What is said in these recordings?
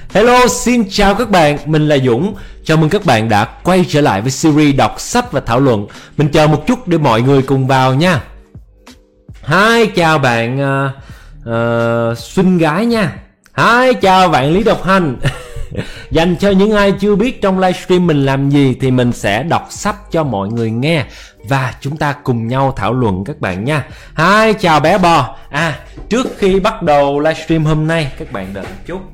Hello, xin chào các bạn, mình là Dũng. Chào mừng các bạn đã quay trở lại với series đọc sách và thảo luận. Mình chờ một chút để mọi người cùng vào nha. Hi, chào bạn Xuân Gái nha. Hi, chào bạn Lý Độc Hành. Dành cho những ai chưa biết trong livestream mình làm gì thì mình sẽ đọc sách cho mọi người nghe và chúng ta cùng nhau thảo luận các bạn nha. Hi, chào bé bò. Trước khi bắt đầu livestream hôm nay, các bạn đợi một chút.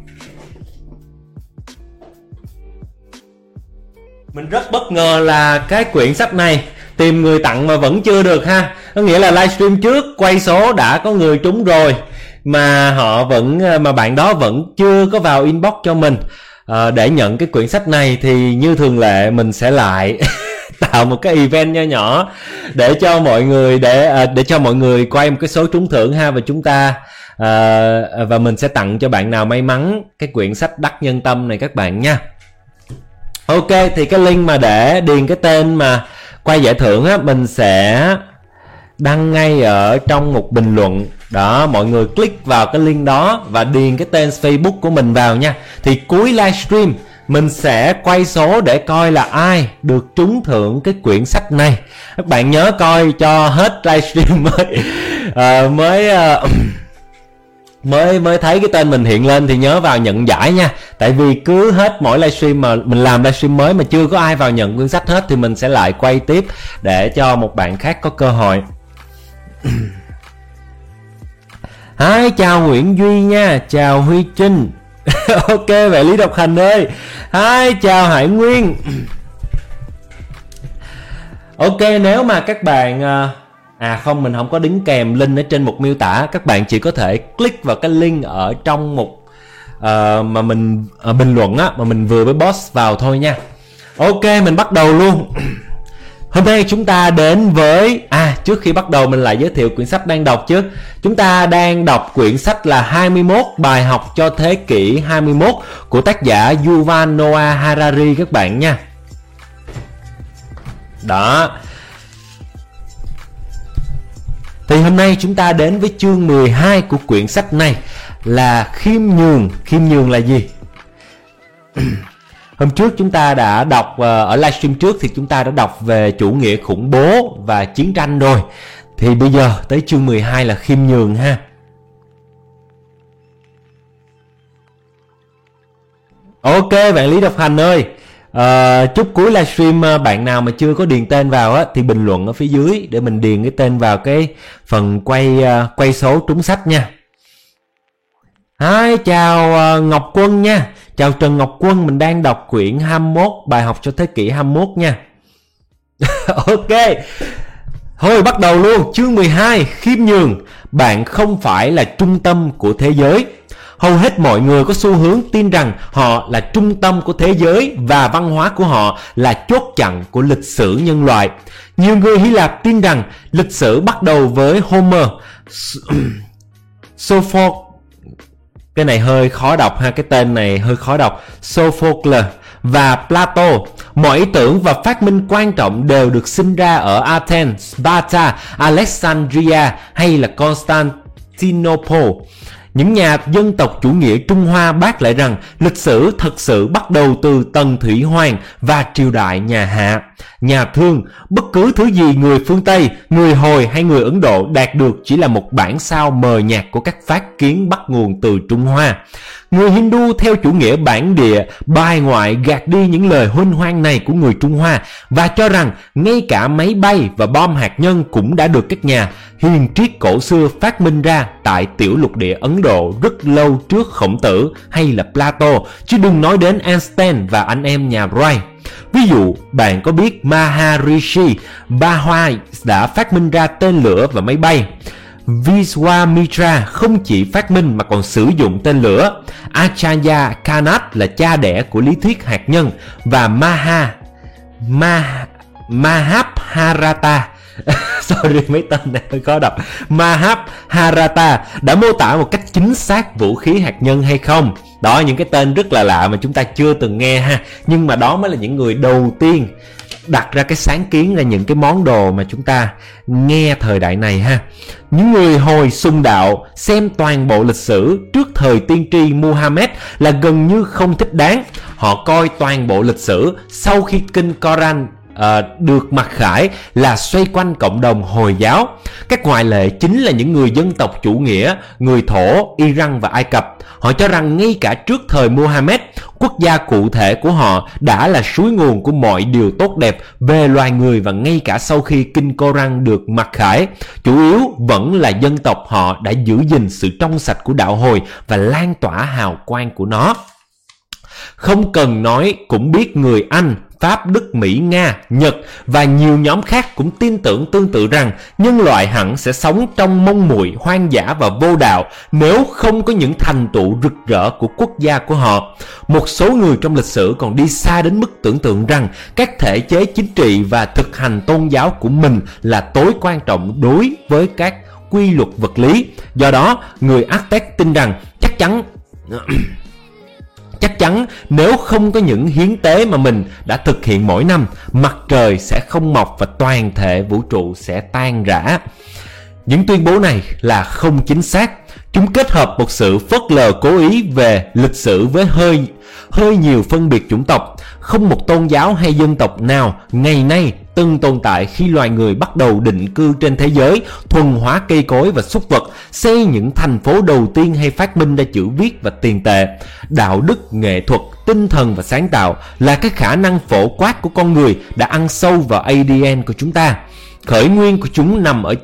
Mình rất bất ngờ là cái quyển sách này tìm người tặng mà vẫn chưa được ha. Có nghĩa là livestream trước quay số đã có người trúng rồi mà bạn đó vẫn chưa có vào inbox cho mình để nhận cái quyển sách này. Thì như thường lệ mình sẽ lại tạo một cái event nho nhỏ để cho mọi người để cho mọi người quay một cái số trúng thưởng ha, và chúng ta và mình sẽ tặng cho bạn nào may mắn cái quyển sách Đắc Nhân Tâm này các bạn nha. Ok, thì cái link mà để điền cái tên mà quay giải thưởng á, mình sẽ đăng ngay ở trong một bình luận. Đó, mọi người click vào cái link đó và điền cái tên Facebook của mình vào nha. Thì cuối livestream mình sẽ quay số để coi là ai được trúng thưởng cái quyển sách này. Các bạn nhớ coi cho hết livestream mới thấy cái tên mình hiện lên thì nhớ vào nhận giải nha. Tại vì cứ hết mỗi livestream mà mình làm livestream mới mà chưa có ai vào nhận quyển sách hết thì mình sẽ lại quay tiếp để cho một bạn khác có cơ hội. Hi, chào Nguyễn Duy nha, chào Huy Trinh. Ok, vậy Lý Độc Hành ơi. Hi, chào Hải Nguyên. Ok, nếu mà các bạn không, mình không có đính kèm link ở trên mục miêu tả. Các bạn chỉ có thể click vào cái link ở trong mục mà mình bình luận á, mà mình vừa mới post vào thôi nha. Ok, mình bắt đầu luôn. Hôm nay chúng ta đến với trước khi bắt đầu mình lại giới thiệu quyển sách đang đọc trước. Chúng ta đang đọc quyển sách là 21 bài học cho thế kỷ 21 của tác giả Yuval Noah Harari các bạn nha. Đó. Thì hôm nay chúng ta đến với chương 12 của quyển sách này là khiêm nhường. Khiêm nhường là gì? Hôm trước chúng ta đã đọc, ở livestream trước thì chúng ta đã đọc về chủ nghĩa khủng bố và chiến tranh rồi. Thì bây giờ tới chương 12 là khiêm nhường ha. Ok, bạn Lý Độc Hành ơi. Chút cuối livestream bạn nào mà chưa có điền tên vào á thì bình luận ở phía dưới để mình điền cái tên vào cái phần quay số trúng sách nha. Hi, chào Ngọc Quân nha. Chào Trần Ngọc Quân, mình đang đọc quyển 21 bài học cho thế kỷ 21 nha. Ok. Thôi bắt đầu luôn. Chương 12, khiêm nhường. Bạn không phải là trung tâm của thế giới. Hầu hết mọi người có xu hướng tin rằng họ là trung tâm của thế giới và văn hóa của họ là chốt chặn của lịch sử nhân loại. Nhiều người Hy Lạp tin rằng lịch sử bắt đầu với Homer, Sophocles, cái này hơi khó đọc ha, cái tên này hơi khó đọc, Sophocles và Plato. Mọi ý tưởng và phát minh quan trọng đều được sinh ra ở Athens, Sparta, Alexandria hay là Constantinople. Những nhà dân tộc chủ nghĩa Trung Hoa bác lại rằng lịch sử thật sự bắt đầu từ Tần Thủy Hoàng và triều đại nhà Hạ, nhà Thương. Bất cứ thứ gì người phương Tây, người Hồi hay người Ấn Độ đạt được chỉ là một bản sao mờ nhạt của các phát kiến bắt nguồn từ Trung Hoa. Người Hindu theo chủ nghĩa bản địa bài ngoại gạt đi những lời huênh hoang này của người Trung Hoa và cho rằng ngay cả máy bay và bom hạt nhân cũng đã được các nhà hiền triết cổ xưa phát minh ra tại tiểu lục địa Ấn Độ rất lâu trước Khổng Tử hay là Plato, chứ đừng nói đến Einstein và anh em nhà Wright. Ví dụ, bạn có biết Maharishi Bhawa đã phát minh ra tên lửa và máy bay. Vishwamitra không chỉ phát minh mà còn sử dụng tên lửa. Acharya Kanat là cha đẻ của lý thuyết hạt nhân. Và Mahabharata sorry mấy tên này hơi khó đọc. Mahabharata đã mô tả một cách chính xác vũ khí hạt nhân hay không? Đó, những cái tên rất là lạ mà chúng ta chưa từng nghe ha. Nhưng mà đó mới là những người đầu tiên đặt ra cái sáng kiến ra những cái món đồ mà chúng ta nghe thời đại này ha. Những người hồi xung đạo xem toàn bộ lịch sử trước thời tiên tri Muhammad là gần như không thích đáng. Họ coi toàn bộ lịch sử sau khi kinh Koran được mặc khải là xoay quanh cộng đồng Hồi giáo. Các ngoại lệ chính là những người dân tộc chủ nghĩa, người Thổ, Iran và Ai Cập. Họ cho rằng ngay cả trước thời Muhammad, quốc gia cụ thể của họ đã là suối nguồn của mọi điều tốt đẹp về loài người, và ngay cả sau khi kinh Koran được mặc khải, chủ yếu vẫn là dân tộc họ đã giữ gìn sự trong sạch của đạo Hồi và lan tỏa hào quang của nó. Không cần nói cũng biết người Anh, Pháp, Đức, Mỹ, Nga, Nhật và nhiều nhóm khác cũng tin tưởng tương tự rằng nhân loại hẳn sẽ sống trong mông muội, hoang dã và vô đạo nếu không có những thành tựu rực rỡ của quốc gia của họ. Một số người trong lịch sử còn đi xa đến mức tưởng tượng rằng các thể chế chính trị và thực hành tôn giáo của mình là tối quan trọng đối với các quy luật vật lý. Do đó, người Aztec tin rằng chắc chắn nếu không có những hiến tế mà mình đã thực hiện mỗi năm, mặt trời sẽ không mọc và toàn thể vũ trụ sẽ tan rã. Những tuyên bố này là không chính xác. Chúng kết hợp một sự phớt lờ cố ý về lịch sử với hơi nhiều phân biệt chủng tộc. Không một tôn giáo hay dân tộc nào ngày nay từng tồn tại khi loài người bắt đầu định cư trên thế giới, thuần hóa cây cối và súc vật, xây những thành phố đầu tiên hay phát minh ra chữ viết và tiền tệ. Đạo đức, nghệ thuật, tinh thần và sáng tạo là cái khả năng phổ quát của con người đã ăn sâu vào ADN của chúng ta. Khởi nguyên của chúng nằm ở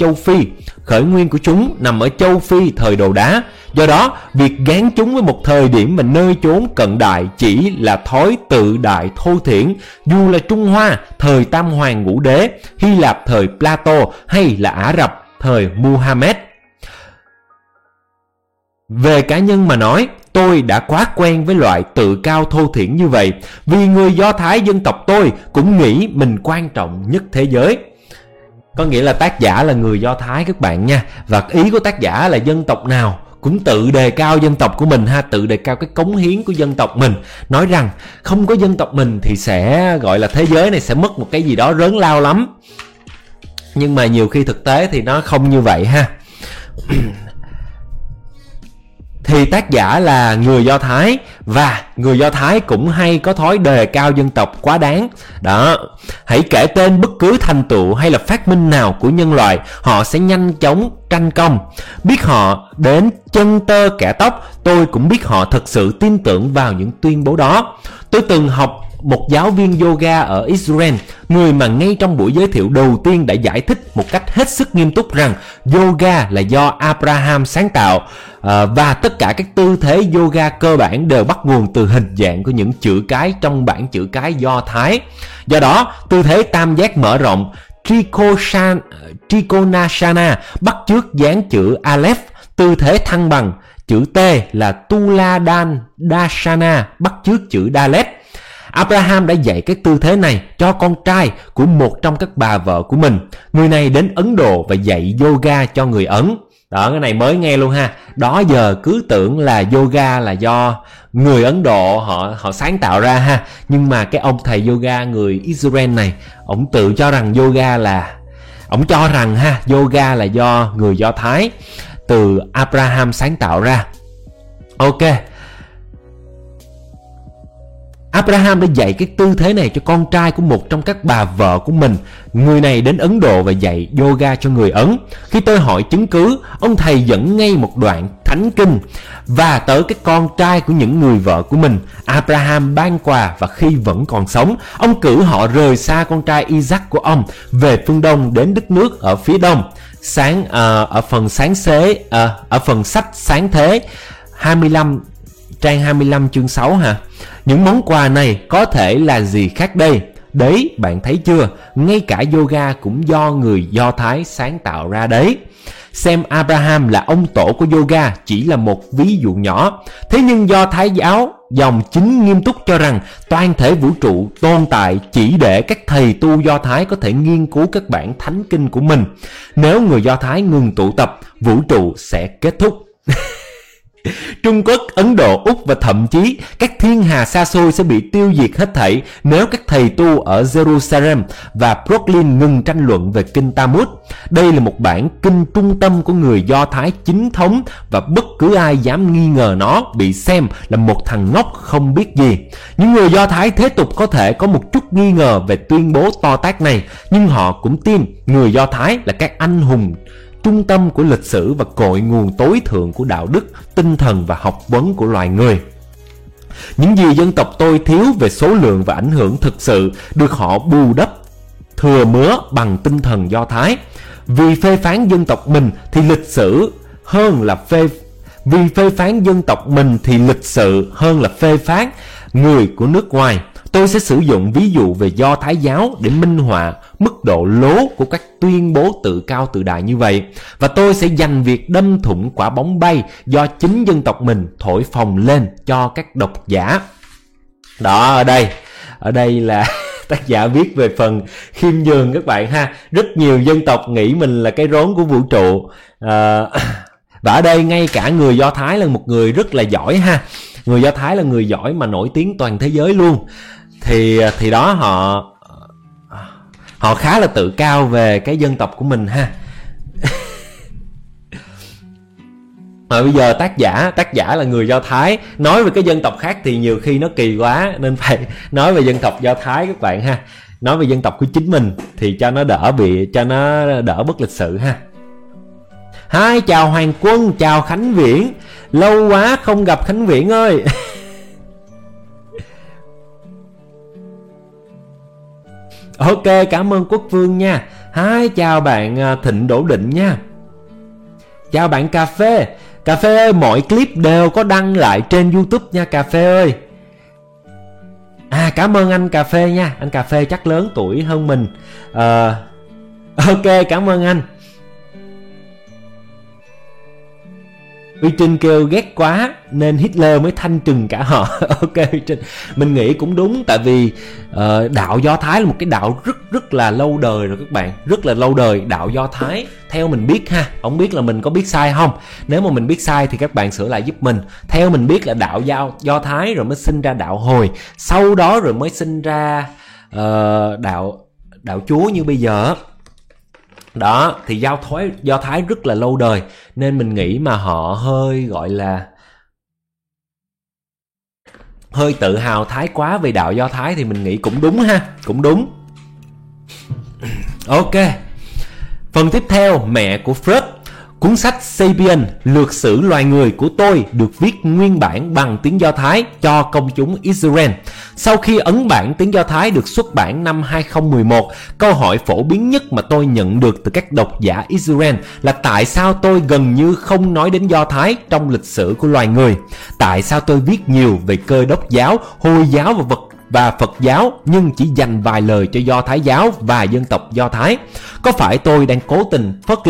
châu Phi thời Đồ Đá. Do đó, việc gán chúng với một thời điểm và nơi chốn cận đại chỉ là thói tự đại thô thiển, dù là Trung Hoa thời Tam Hoàng Ngũ Đế, Hy Lạp thời Plato hay là Ả Rập thời Muhammad. Về cá nhân mà nói, tôi đã quá quen với loại tự cao thô thiển như vậy, vì người Do Thái dân tộc tôi cũng nghĩ mình quan trọng nhất thế giới. Có nghĩa là tác giả là người Do Thái các bạn nha. Và ý của tác giả là dân tộc nào cũng tự đề cao dân tộc của mình ha, tự đề cao cái cống hiến của dân tộc mình, nói rằng không có dân tộc mình thì sẽ gọi là thế giới này sẽ mất một cái gì đó lớn lao lắm. Nhưng mà nhiều khi thực tế thì nó không như vậy ha. Thì tác giả là người Do Thái, và người Do Thái cũng hay có thói đề cao dân tộc quá đáng. Đó, hãy kể tên bất cứ thành tựu hay là phát minh nào của nhân loại, họ sẽ nhanh chóng tranh công. Biết họ đến chân tơ kẻ tóc, tôi cũng biết họ thật sự tin tưởng vào những tuyên bố đó. Tôi từng học một giáo viên yoga ở Israel, người mà ngay trong buổi giới thiệu đầu tiên đã giải thích một cách hết sức nghiêm túc rằng yoga là do Abraham sáng tạo, và tất cả các tư thế yoga cơ bản đều bắt nguồn từ hình dạng của những chữ cái trong bảng chữ cái Do Thái. Do đó, tư thế tam giác mở rộng Trikonasana bắt chước dáng chữ Aleph, tư thế thăng bằng chữ T là Tuladasana bắt chước chữ Dalet. Abraham đã dạy các tư thế này cho con trai của một trong các bà vợ của mình. Người này đến Ấn Độ và dạy yoga cho người Ấn. Đó, cái này mới nghe luôn ha. Đó giờ cứ tưởng là yoga là do người Ấn Độ họ sáng tạo ra ha. Nhưng mà cái ông thầy yoga người Israel này, ông tự cho rằng yoga là do người Do Thái, từ Abraham sáng tạo ra. Ok, Abraham đã dạy cái tư thế này cho con trai của một trong các bà vợ của mình. Người này đến Ấn Độ và dạy yoga cho người Ấn. Khi tôi hỏi chứng cứ, ông thầy dẫn ngay một đoạn thánh kinh và tới cái con trai của những người vợ của mình. Abraham ban quà, và khi vẫn còn sống, ông cử họ rời xa con trai Isaac của ông về phương Đông đến đất nước ở phía Đông. Ở phần sách Sáng Thế 25 trang 25 chương 6 ha. Những món quà này có thể là gì khác đây? Đấy, bạn thấy chưa? Ngay cả yoga cũng do người Do Thái sáng tạo ra đấy. Xem Abraham là ông tổ của yoga chỉ là một ví dụ nhỏ. Thế nhưng Do Thái giáo dòng chính nghiêm túc cho rằng toàn thể vũ trụ tồn tại chỉ để các thầy tu Do Thái có thể nghiên cứu các bản thánh kinh của mình. Nếu người Do Thái ngừng tụ tập, vũ trụ sẽ kết thúc. Trung Quốc, Ấn Độ, Úc và thậm chí các thiên hà xa xôi sẽ bị tiêu diệt hết thảy nếu các thầy tu ở Jerusalem và Brooklyn ngừng tranh luận về kinh Talmud. Đây là một bản kinh trung tâm của người Do Thái chính thống và bất cứ ai dám nghi ngờ nó bị xem là một thằng ngốc không biết gì. Những người Do Thái thế tục có thể có một chút nghi ngờ về tuyên bố to tát này, nhưng họ cũng tin người Do Thái là các anh hùng trung tâm của lịch sử và cội nguồn tối thượng của đạo đức, tinh thần và học vấn của loài người. Những gì dân tộc tôi thiếu về số lượng và ảnh hưởng thực sự được họ bù đắp thừa mứa bằng tinh thần Do Thái. Vì phê phán dân tộc mình thì lịch sự hơn là phê phán người của nước ngoài. Tôi sẽ sử dụng ví dụ về Do Thái giáo để minh họa mức độ lố của các tuyên bố tự cao tự đại như vậy. Và tôi sẽ dành việc đâm thủng quả bóng bay do chính dân tộc mình thổi phồng lên cho các độc giả. Đó, ở đây là tác giả viết về phần khiêm nhường các bạn ha. Rất nhiều dân tộc nghĩ mình là cái rốn của vũ trụ. Và ở đây ngay cả người Do Thái là một người rất là giỏi ha. Người Do Thái là người giỏi mà nổi tiếng toàn thế giới luôn. Thì đó họ khá là tự cao về cái dân tộc của mình ha. Mà bây giờ tác giả là người Do Thái, nói về cái dân tộc khác thì nhiều khi nó kỳ quá, nên phải nói về dân tộc Do Thái các bạn ha. Nói về dân tộc của chính mình thì cho nó đỡ bất lịch sự ha. Hi, chào Hoàng Quân, chào Khánh Viễn. Lâu quá không gặp Khánh Viễn ơi. Ok, cảm ơn Quốc Vương nha. Hi, chào bạn Thịnh Đỗ Định nha. Chào bạn Cà Phê. Cà Phê ơi, mọi clip đều có đăng lại trên YouTube nha Cà Phê ơi. Cảm ơn anh Cà Phê nha. Anh Cà Phê chắc lớn tuổi hơn mình. Ok, cảm ơn anh. Uy Trinh kêu ghét quá nên Hitler mới thanh trừng cả họ. Ok Uy Trinh, mình nghĩ cũng đúng. Tại vì đạo Do Thái là một cái đạo rất là lâu đời rồi các bạn. Rất là lâu đời. Đạo Do Thái theo mình biết ha, không biết là mình có biết sai không. Nếu mà mình biết sai thì các bạn sửa lại giúp mình. Theo mình biết là đạo Do Thái rồi mới sinh ra đạo Hồi, sau đó rồi mới sinh ra đạo Chúa như bây giờ. Đó, thì Do Thái rất là lâu đời, nên mình nghĩ mà họ hơi gọi là hơi tự hào thái quá về đạo Do Thái thì mình nghĩ cũng đúng ha, cũng đúng. Ok, phần tiếp theo, mẹ của Freud. Cuốn sách Sapiens, lược sử loài người của tôi được viết nguyên bản bằng tiếng Do Thái cho công chúng Israel. Sau khi ấn bản tiếng Do Thái được xuất bản năm 2011, câu hỏi phổ biến nhất mà tôi nhận được từ các độc giả Israel là tại sao tôi gần như không nói đến Do Thái trong lịch sử của loài người. Tại sao tôi viết nhiều về Cơ Đốc giáo, Hồi giáo và Phật giáo nhưng chỉ dành vài lời cho Do Thái giáo và dân tộc Do Thái. Có phải tôi đang cố tình phớt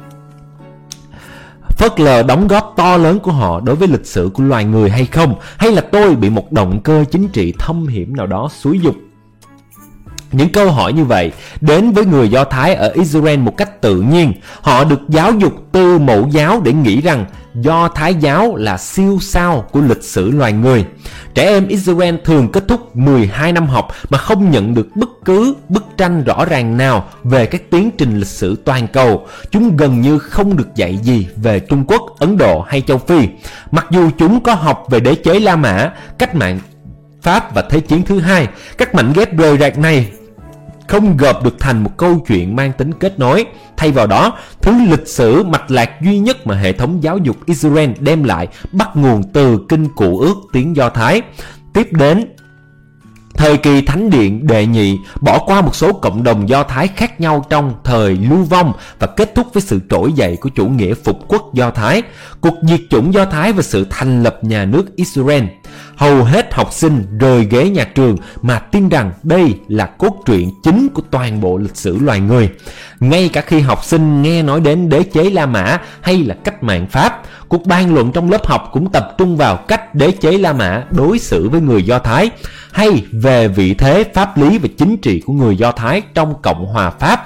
lờ đóng góp to lớn của họ đối với lịch sử của loài người hay không? Hay là tôi bị một động cơ chính trị thâm hiểm nào đó xúi giục? Những câu hỏi như vậy đến với người Do Thái ở Israel một cách tự nhiên. Họ được giáo dục từ mẫu giáo để nghĩ rằng Do Thái giáo là siêu sao của lịch sử loài người. Trẻ em Israel thường kết thúc 12 năm học mà không nhận được bất cứ bức tranh rõ ràng nào về các tiến trình lịch sử toàn cầu. Chúng gần như không được dạy gì về Trung Quốc, Ấn Độ hay châu Phi. Mặc dù chúng có học về đế chế La Mã, cách mạng Pháp và Thế chiến thứ hai, các mảnh ghép rời rạc này không gộp được thành một câu chuyện mang tính kết nối. Thay vào đó, thứ lịch sử mạch lạc duy nhất mà hệ thống giáo dục Israel đem lại bắt nguồn từ Kinh Cựu Ước tiếng Do Thái. Tiếp đến thời kỳ Thánh Điện Đệ Nhị, bỏ qua một số cộng đồng Do Thái khác nhau trong thời lưu vong và kết thúc với sự trỗi dậy của chủ nghĩa phục quốc Do Thái, cuộc diệt chủng Do Thái và sự thành lập nhà nước Israel. Hầu hết học sinh rời ghế nhà trường mà tin rằng đây là cốt truyện chính của toàn bộ lịch sử loài người. Ngay cả khi học sinh nghe nói đến đế chế La Mã hay là cách mạng Pháp, cuộc bàn luận trong lớp học cũng tập trung vào cách đế chế La Mã đối xử với người Do Thái, hay về vị thế pháp lý và chính trị của người Do Thái trong Cộng hòa Pháp.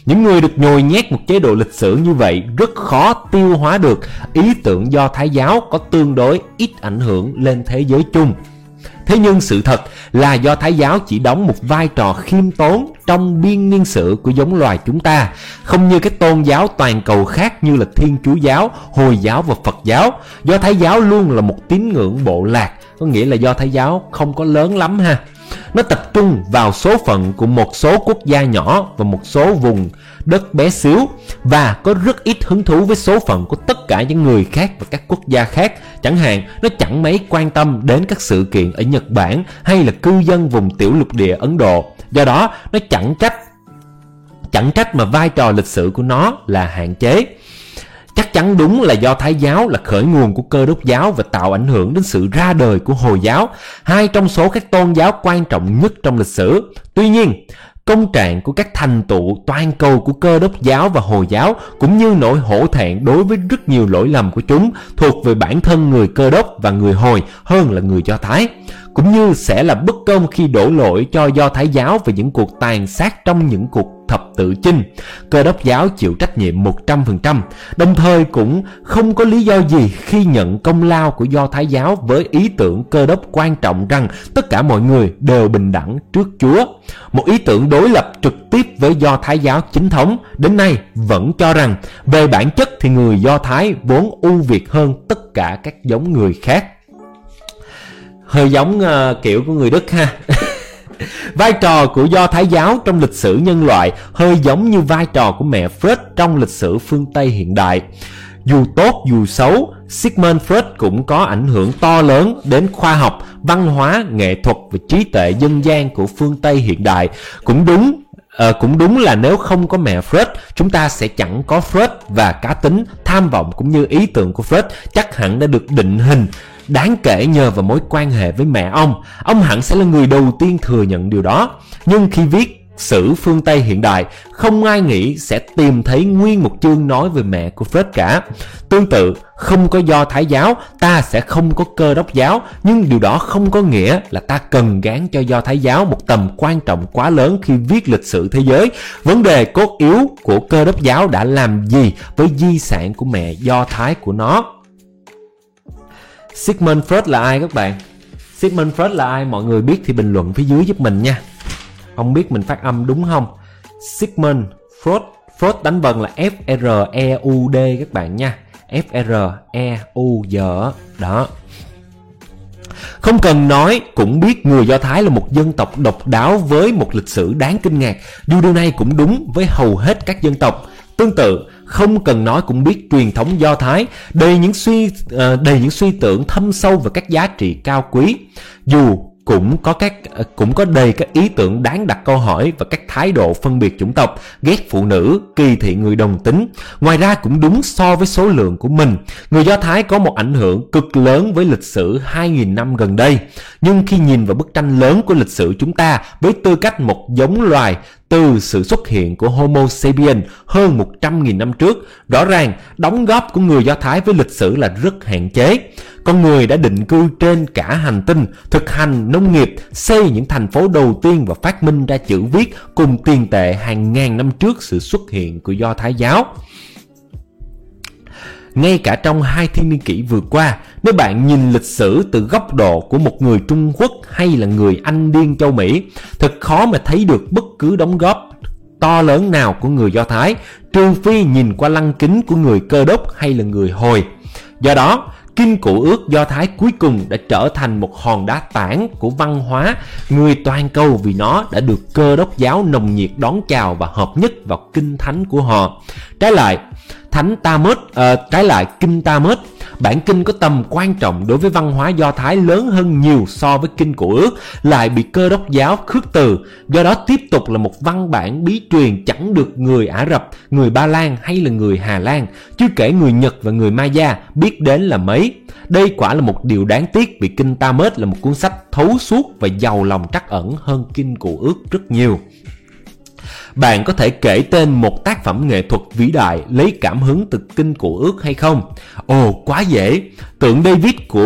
Những người được nhồi nhét một chế độ lịch sử như vậy rất khó tiêu hóa được ý tưởng Do Thái giáo có tương đối ít ảnh hưởng lên thế giới chung. Thế nhưng sự thật là Do Thái giáo chỉ đóng một vai trò khiêm tốn trong biên niên sử của giống loài chúng ta, không như các tôn giáo toàn cầu khác như là Thiên Chúa giáo, Hồi giáo và Phật giáo. Do Thái giáo luôn là một tín ngưỡng bộ lạc, có nghĩa là Do Thái giáo không có lớn lắm ha. Nó tập trung vào số phận của một số quốc gia nhỏ và một số vùng đất bé xíu, và có rất ít hứng thú với số phận của tất cả những người khác và các quốc gia khác. Chẳng hạn, nó chẳng mấy quan tâm đến các sự kiện ở Nhật Bản hay là cư dân vùng tiểu lục địa Ấn Độ. Do đó, nó chẳng trách mà vai trò lịch sử của nó là hạn chế. Chắc chắn đúng là Do Thái giáo là khởi nguồn của Cơ Đốc giáo và tạo ảnh hưởng đến sự ra đời của Hồi giáo, hai trong số các tôn giáo quan trọng nhất trong lịch sử. Tuy nhiên, công trạng của các thành tựu toàn cầu của Cơ Đốc giáo và Hồi giáo, cũng như nỗi hổ thẹn đối với rất nhiều lỗi lầm của chúng, thuộc về bản thân người Cơ Đốc và người Hồi hơn là người Do Thái, cũng như sẽ là bất công khi đổ lỗi cho Do Thái giáo về những cuộc tàn sát trong những cuộc thập tự chinh. Cơ Đốc giáo chịu trách nhiệm 100%, đồng thời cũng không có lý do gì khi nhận công lao của Do Thái giáo với ý tưởng Cơ Đốc quan trọng rằng tất cả mọi người đều bình đẳng trước Chúa. Một ý tưởng đối lập trực tiếp với Do Thái giáo chính thống, đến nay vẫn cho rằng về bản chất thì người Do Thái vốn ưu việt hơn tất cả các giống người khác. Hơi giống kiểu của người Đức ha. Vai trò của Do Thái giáo trong lịch sử nhân loại hơi giống như vai trò của mẹ Freud trong lịch sử phương Tây hiện đại. Dù tốt dù xấu, Sigmund Freud cũng có ảnh hưởng to lớn đến khoa học, văn hóa, nghệ thuật và trí tuệ dân gian của phương Tây hiện đại. Cũng đúng là nếu không có mẹ Freud, chúng ta sẽ chẳng có Freud, và cá tính, tham vọng cũng như ý tưởng của Freud chắc hẳn đã được định hình đáng kể nhờ vào mối quan hệ với mẹ ông. Ông hẳn sẽ là người đầu tiên thừa nhận điều đó. Nhưng khi viết sử phương Tây hiện đại, không ai nghĩ sẽ tìm thấy nguyên một chương nói về mẹ của Freud cả. Tương tự, không có Do Thái giáo, ta sẽ không có Cơ Đốc giáo, nhưng điều đó không có nghĩa là ta cần gán cho Do Thái giáo một tầm quan trọng quá lớn khi viết lịch sử thế giới. Vấn đề cốt yếu của Cơ Đốc giáo đã làm gì với di sản của mẹ Do Thái của nó? Sigmund Freud là ai các bạn? Sigmund Freud là ai? Mọi người biết thì bình luận phía dưới giúp mình nha. Không biết mình phát âm đúng không? Sigmund Freud. Freud đánh vần là F-R-E-U-D các bạn nha. F-R-E-U-D. Đó. Không cần nói cũng biết người Do Thái là một dân tộc độc đáo với một lịch sử đáng kinh ngạc. Dù điều này cũng đúng với hầu hết các dân tộc. Tương tự, không cần nói cũng biết truyền thống Do Thái đầy những suy tưởng thâm sâu và các giá trị cao quý. Dù cũng có đầy các ý tưởng đáng đặt câu hỏi và các thái độ phân biệt chủng tộc, ghét phụ nữ, kỳ thị người đồng tính. Ngoài ra cũng đúng so với số lượng của mình, người Do Thái có một ảnh hưởng cực lớn với lịch sử 2.000 năm gần đây. Nhưng khi nhìn vào bức tranh lớn của lịch sử chúng ta với tư cách một giống loài từ sự xuất hiện của Homo sapiens hơn 100.000 năm trước, rõ ràng đóng góp của người Do Thái với lịch sử là rất hạn chế. Con người đã định cư trên cả hành tinh, thực hành nông nghiệp, xây những thành phố đầu tiên và phát minh ra chữ viết cùng tiền tệ hàng ngàn năm trước sự xuất hiện của Do Thái giáo. Ngay cả trong 2 thiên niên kỷ vừa qua, nếu bạn nhìn lịch sử từ góc độ của một người Trung Quốc hay là người Anh điên châu Mỹ, thật khó mà thấy được bất cứ đóng góp to lớn nào của người Do Thái, trừ phi nhìn qua lăng kính của người Cơ Đốc hay là người Hồi. Do đó, Kinh Cựu Ước Do Thái cuối cùng đã trở thành một hòn đá tảng của văn hóa người toàn cầu, vì nó đã được Cơ Đốc giáo nồng nhiệt đón chào và hợp nhất vào kinh thánh của họ. Trái lại, Kinh Talmud, bản kinh có tầm quan trọng đối với văn hóa Do Thái lớn hơn nhiều so với Kinh Cựu Ước, lại bị Cơ Đốc giáo khước từ. Do đó tiếp tục là một văn bản bí truyền chẳng được người Ả Rập, người Ba Lan hay là người Hà Lan, chưa kể người Nhật và người Maya biết đến là mấy. Đây quả là một điều đáng tiếc, vì Kinh Talmud là một cuốn sách thấu suốt và giàu lòng trắc ẩn hơn Kinh Cựu Ước rất nhiều. Bạn có thể kể tên một tác phẩm nghệ thuật vĩ đại lấy cảm hứng từ Kinh Cựu Ước hay không? Ồ, quá dễ! Tượng David của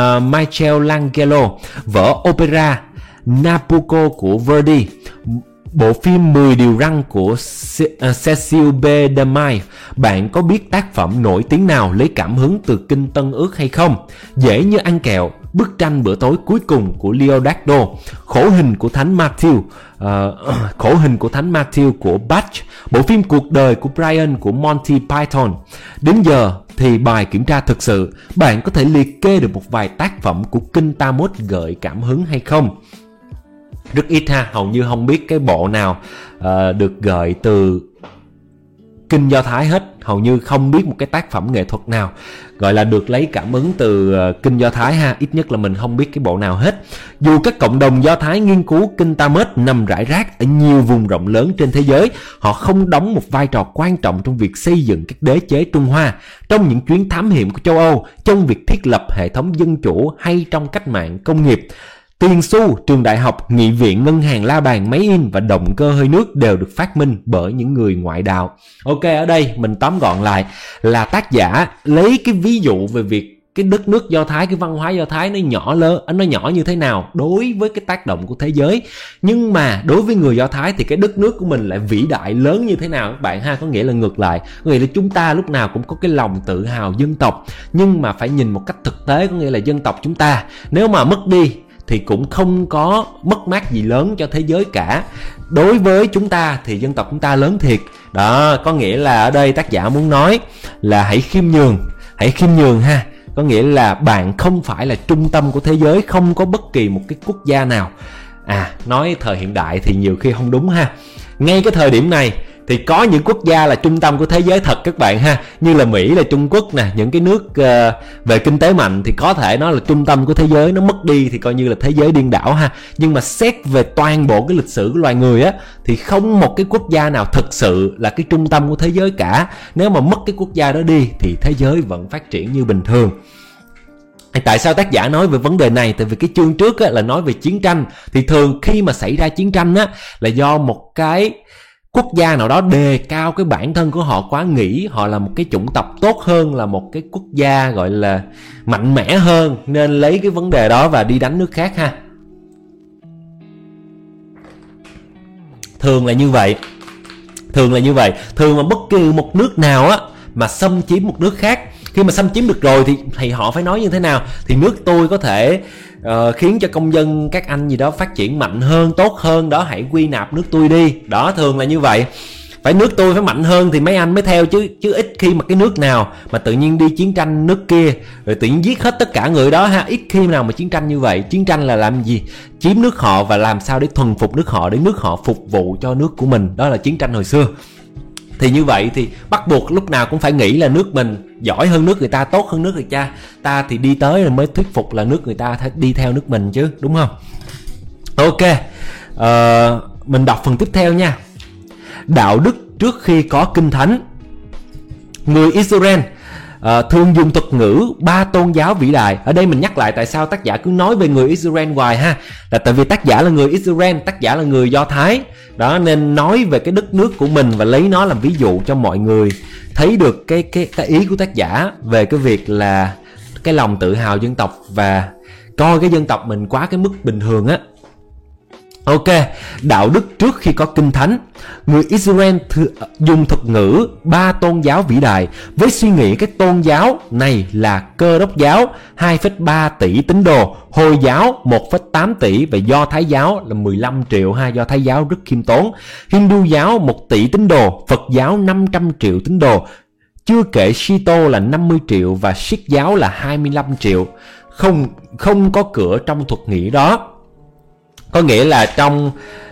Michelangelo, vở opera Nabucco của Verdi, bộ phim 10 điều răn của Cecil B. DeMille. Bạn có biết tác phẩm nổi tiếng nào lấy cảm hứng từ Kinh Tân Ước hay không? Dễ như ăn kẹo, bức tranh bữa tối cuối cùng của Leonardo, khổ hình của Thánh Matthew của Bach, bộ phim Cuộc đời của Brian của Monty Python. Đến giờ thì bài kiểm tra thực sự, bạn có thể liệt kê được một vài tác phẩm của Kinh Talmud gợi cảm hứng hay không? Rất ít ha, hầu như không biết cái bộ nào được gợi từ Kinh Do Thái hết. Hầu như không biết một cái tác phẩm nghệ thuật nào gọi là được lấy cảm hứng từ Kinh Do Thái ha. Ít nhất là mình không biết cái bộ nào hết. Dù các cộng đồng Do Thái nghiên cứu Kinh Talmud nằm rải rác ở nhiều vùng rộng lớn trên thế giới, họ không đóng một vai trò quan trọng trong việc xây dựng các đế chế Trung Hoa, trong những chuyến thám hiểm của châu Âu, trong việc thiết lập hệ thống dân chủ hay trong cách mạng công nghiệp. Tiền xu, trường đại học, nghị viện, ngân hàng, la bàn, máy in và động cơ hơi nước đều được phát minh bởi những người ngoại đạo. Ok, ở đây mình tóm gọn lại là tác giả lấy cái ví dụ về việc cái đất nước Do Thái, cái văn hóa Do Thái nó nhỏ như thế nào đối với cái tác động của thế giới. Nhưng mà đối với người Do Thái thì cái đất nước của mình lại vĩ đại lớn như thế nào các bạn ha. Có nghĩa là ngược lại, có nghĩa là chúng ta lúc nào cũng có cái lòng tự hào dân tộc, nhưng mà phải nhìn một cách thực tế. Có nghĩa là dân tộc chúng ta nếu mà mất đi thì cũng không có mất mát gì lớn cho thế giới cả. Đối với chúng ta thì dân tộc chúng ta lớn thiệt. Đó, có nghĩa là ở đây tác giả muốn nói là hãy khiêm nhường ha. Có nghĩa là bạn không phải là trung tâm của thế giới, không có bất kỳ một cái quốc gia nào. Nói thời hiện đại thì nhiều khi không đúng ha. Ngay cái thời điểm này thì có những quốc gia là trung tâm của thế giới thật các bạn ha, như là Mỹ, là Trung Quốc nè, những cái nước về kinh tế mạnh thì có thể nó là trung tâm của thế giới, nó mất đi thì coi như là thế giới điên đảo ha. Nhưng mà xét về toàn bộ cái lịch sử của loài người á thì không một cái quốc gia nào thực sự là cái trung tâm của thế giới cả. Nếu mà mất cái quốc gia đó đi thì thế giới vẫn phát triển như bình thường. Tại sao tác giả nói về vấn đề này? Tại vì cái chương trước á, là nói về chiến tranh. Thì thường khi mà xảy ra chiến tranh á, là do một cái quốc gia nào đó đề cao cái bản thân của họ quá, nghĩ họ là một cái chủng tộc tốt hơn, là một cái quốc gia gọi là mạnh mẽ hơn, nên lấy cái vấn đề đó và đi đánh nước khác ha. Thường là như vậy. Thường mà bất kỳ một nước nào á mà xâm chiếm một nước khác, khi mà xâm chiếm được rồi thì họ phải nói như thế nào? Thì nước tôi có thể khiến cho công dân các anh gì đó phát triển mạnh hơn, tốt hơn đó, hãy quy nạp nước tôi đi. Đó, thường là như vậy. Phải nước tôi phải mạnh hơn thì mấy anh mới theo chứ ít khi mà cái nước nào mà tự nhiên đi chiến tranh nước kia rồi tự nhiên giết hết tất cả người đó ha. Ít khi nào mà chiến tranh như vậy. Chiến tranh là làm gì? Chiếm nước họ và làm sao để thuần phục nước họ, để nước họ phục vụ cho nước của mình. Đó là chiến tranh hồi xưa. Thì như vậy thì bắt buộc lúc nào cũng phải nghĩ là nước mình giỏi hơn nước người ta, tốt hơn nước người ta thì đi tới rồi mới thuyết phục là nước người ta phải đi theo nước mình chứ, đúng không? Ok, mình đọc phần tiếp theo nha. Đạo đức trước khi có kinh thánh. Người Israel thường dùng thuật ngữ ba tôn giáo vĩ đại. Ở đây mình nhắc lại tại sao tác giả cứ nói về người Israel hoài ha, là tại vì tác giả là người Israel, tác giả là người Do Thái đó, nên nói về cái đất nước của mình và lấy nó làm ví dụ cho mọi người thấy được cái ý của tác giả về cái việc là cái lòng tự hào dân tộc và coi cái dân tộc mình quá cái mức bình thường á. Ok, đạo đức trước khi có kinh thánh. Người Israel dùng thuật ngữ ba tôn giáo vĩ đại với suy nghĩ cái tôn giáo này là Cơ Đốc giáo 2,3 tỷ tín đồ, Hồi giáo 1,8 tỷ và Do Thái giáo là 15 triệu ha. Do Thái giáo rất khiêm tốn. Hindu giáo 1 tỷ tín đồ, Phật giáo 500 triệu tín đồ, chưa kể Shinto là 50 triệu và Sikh giáo là 25 triệu. Không có cửa trong thuật ngữ đó. Có nghĩa là trong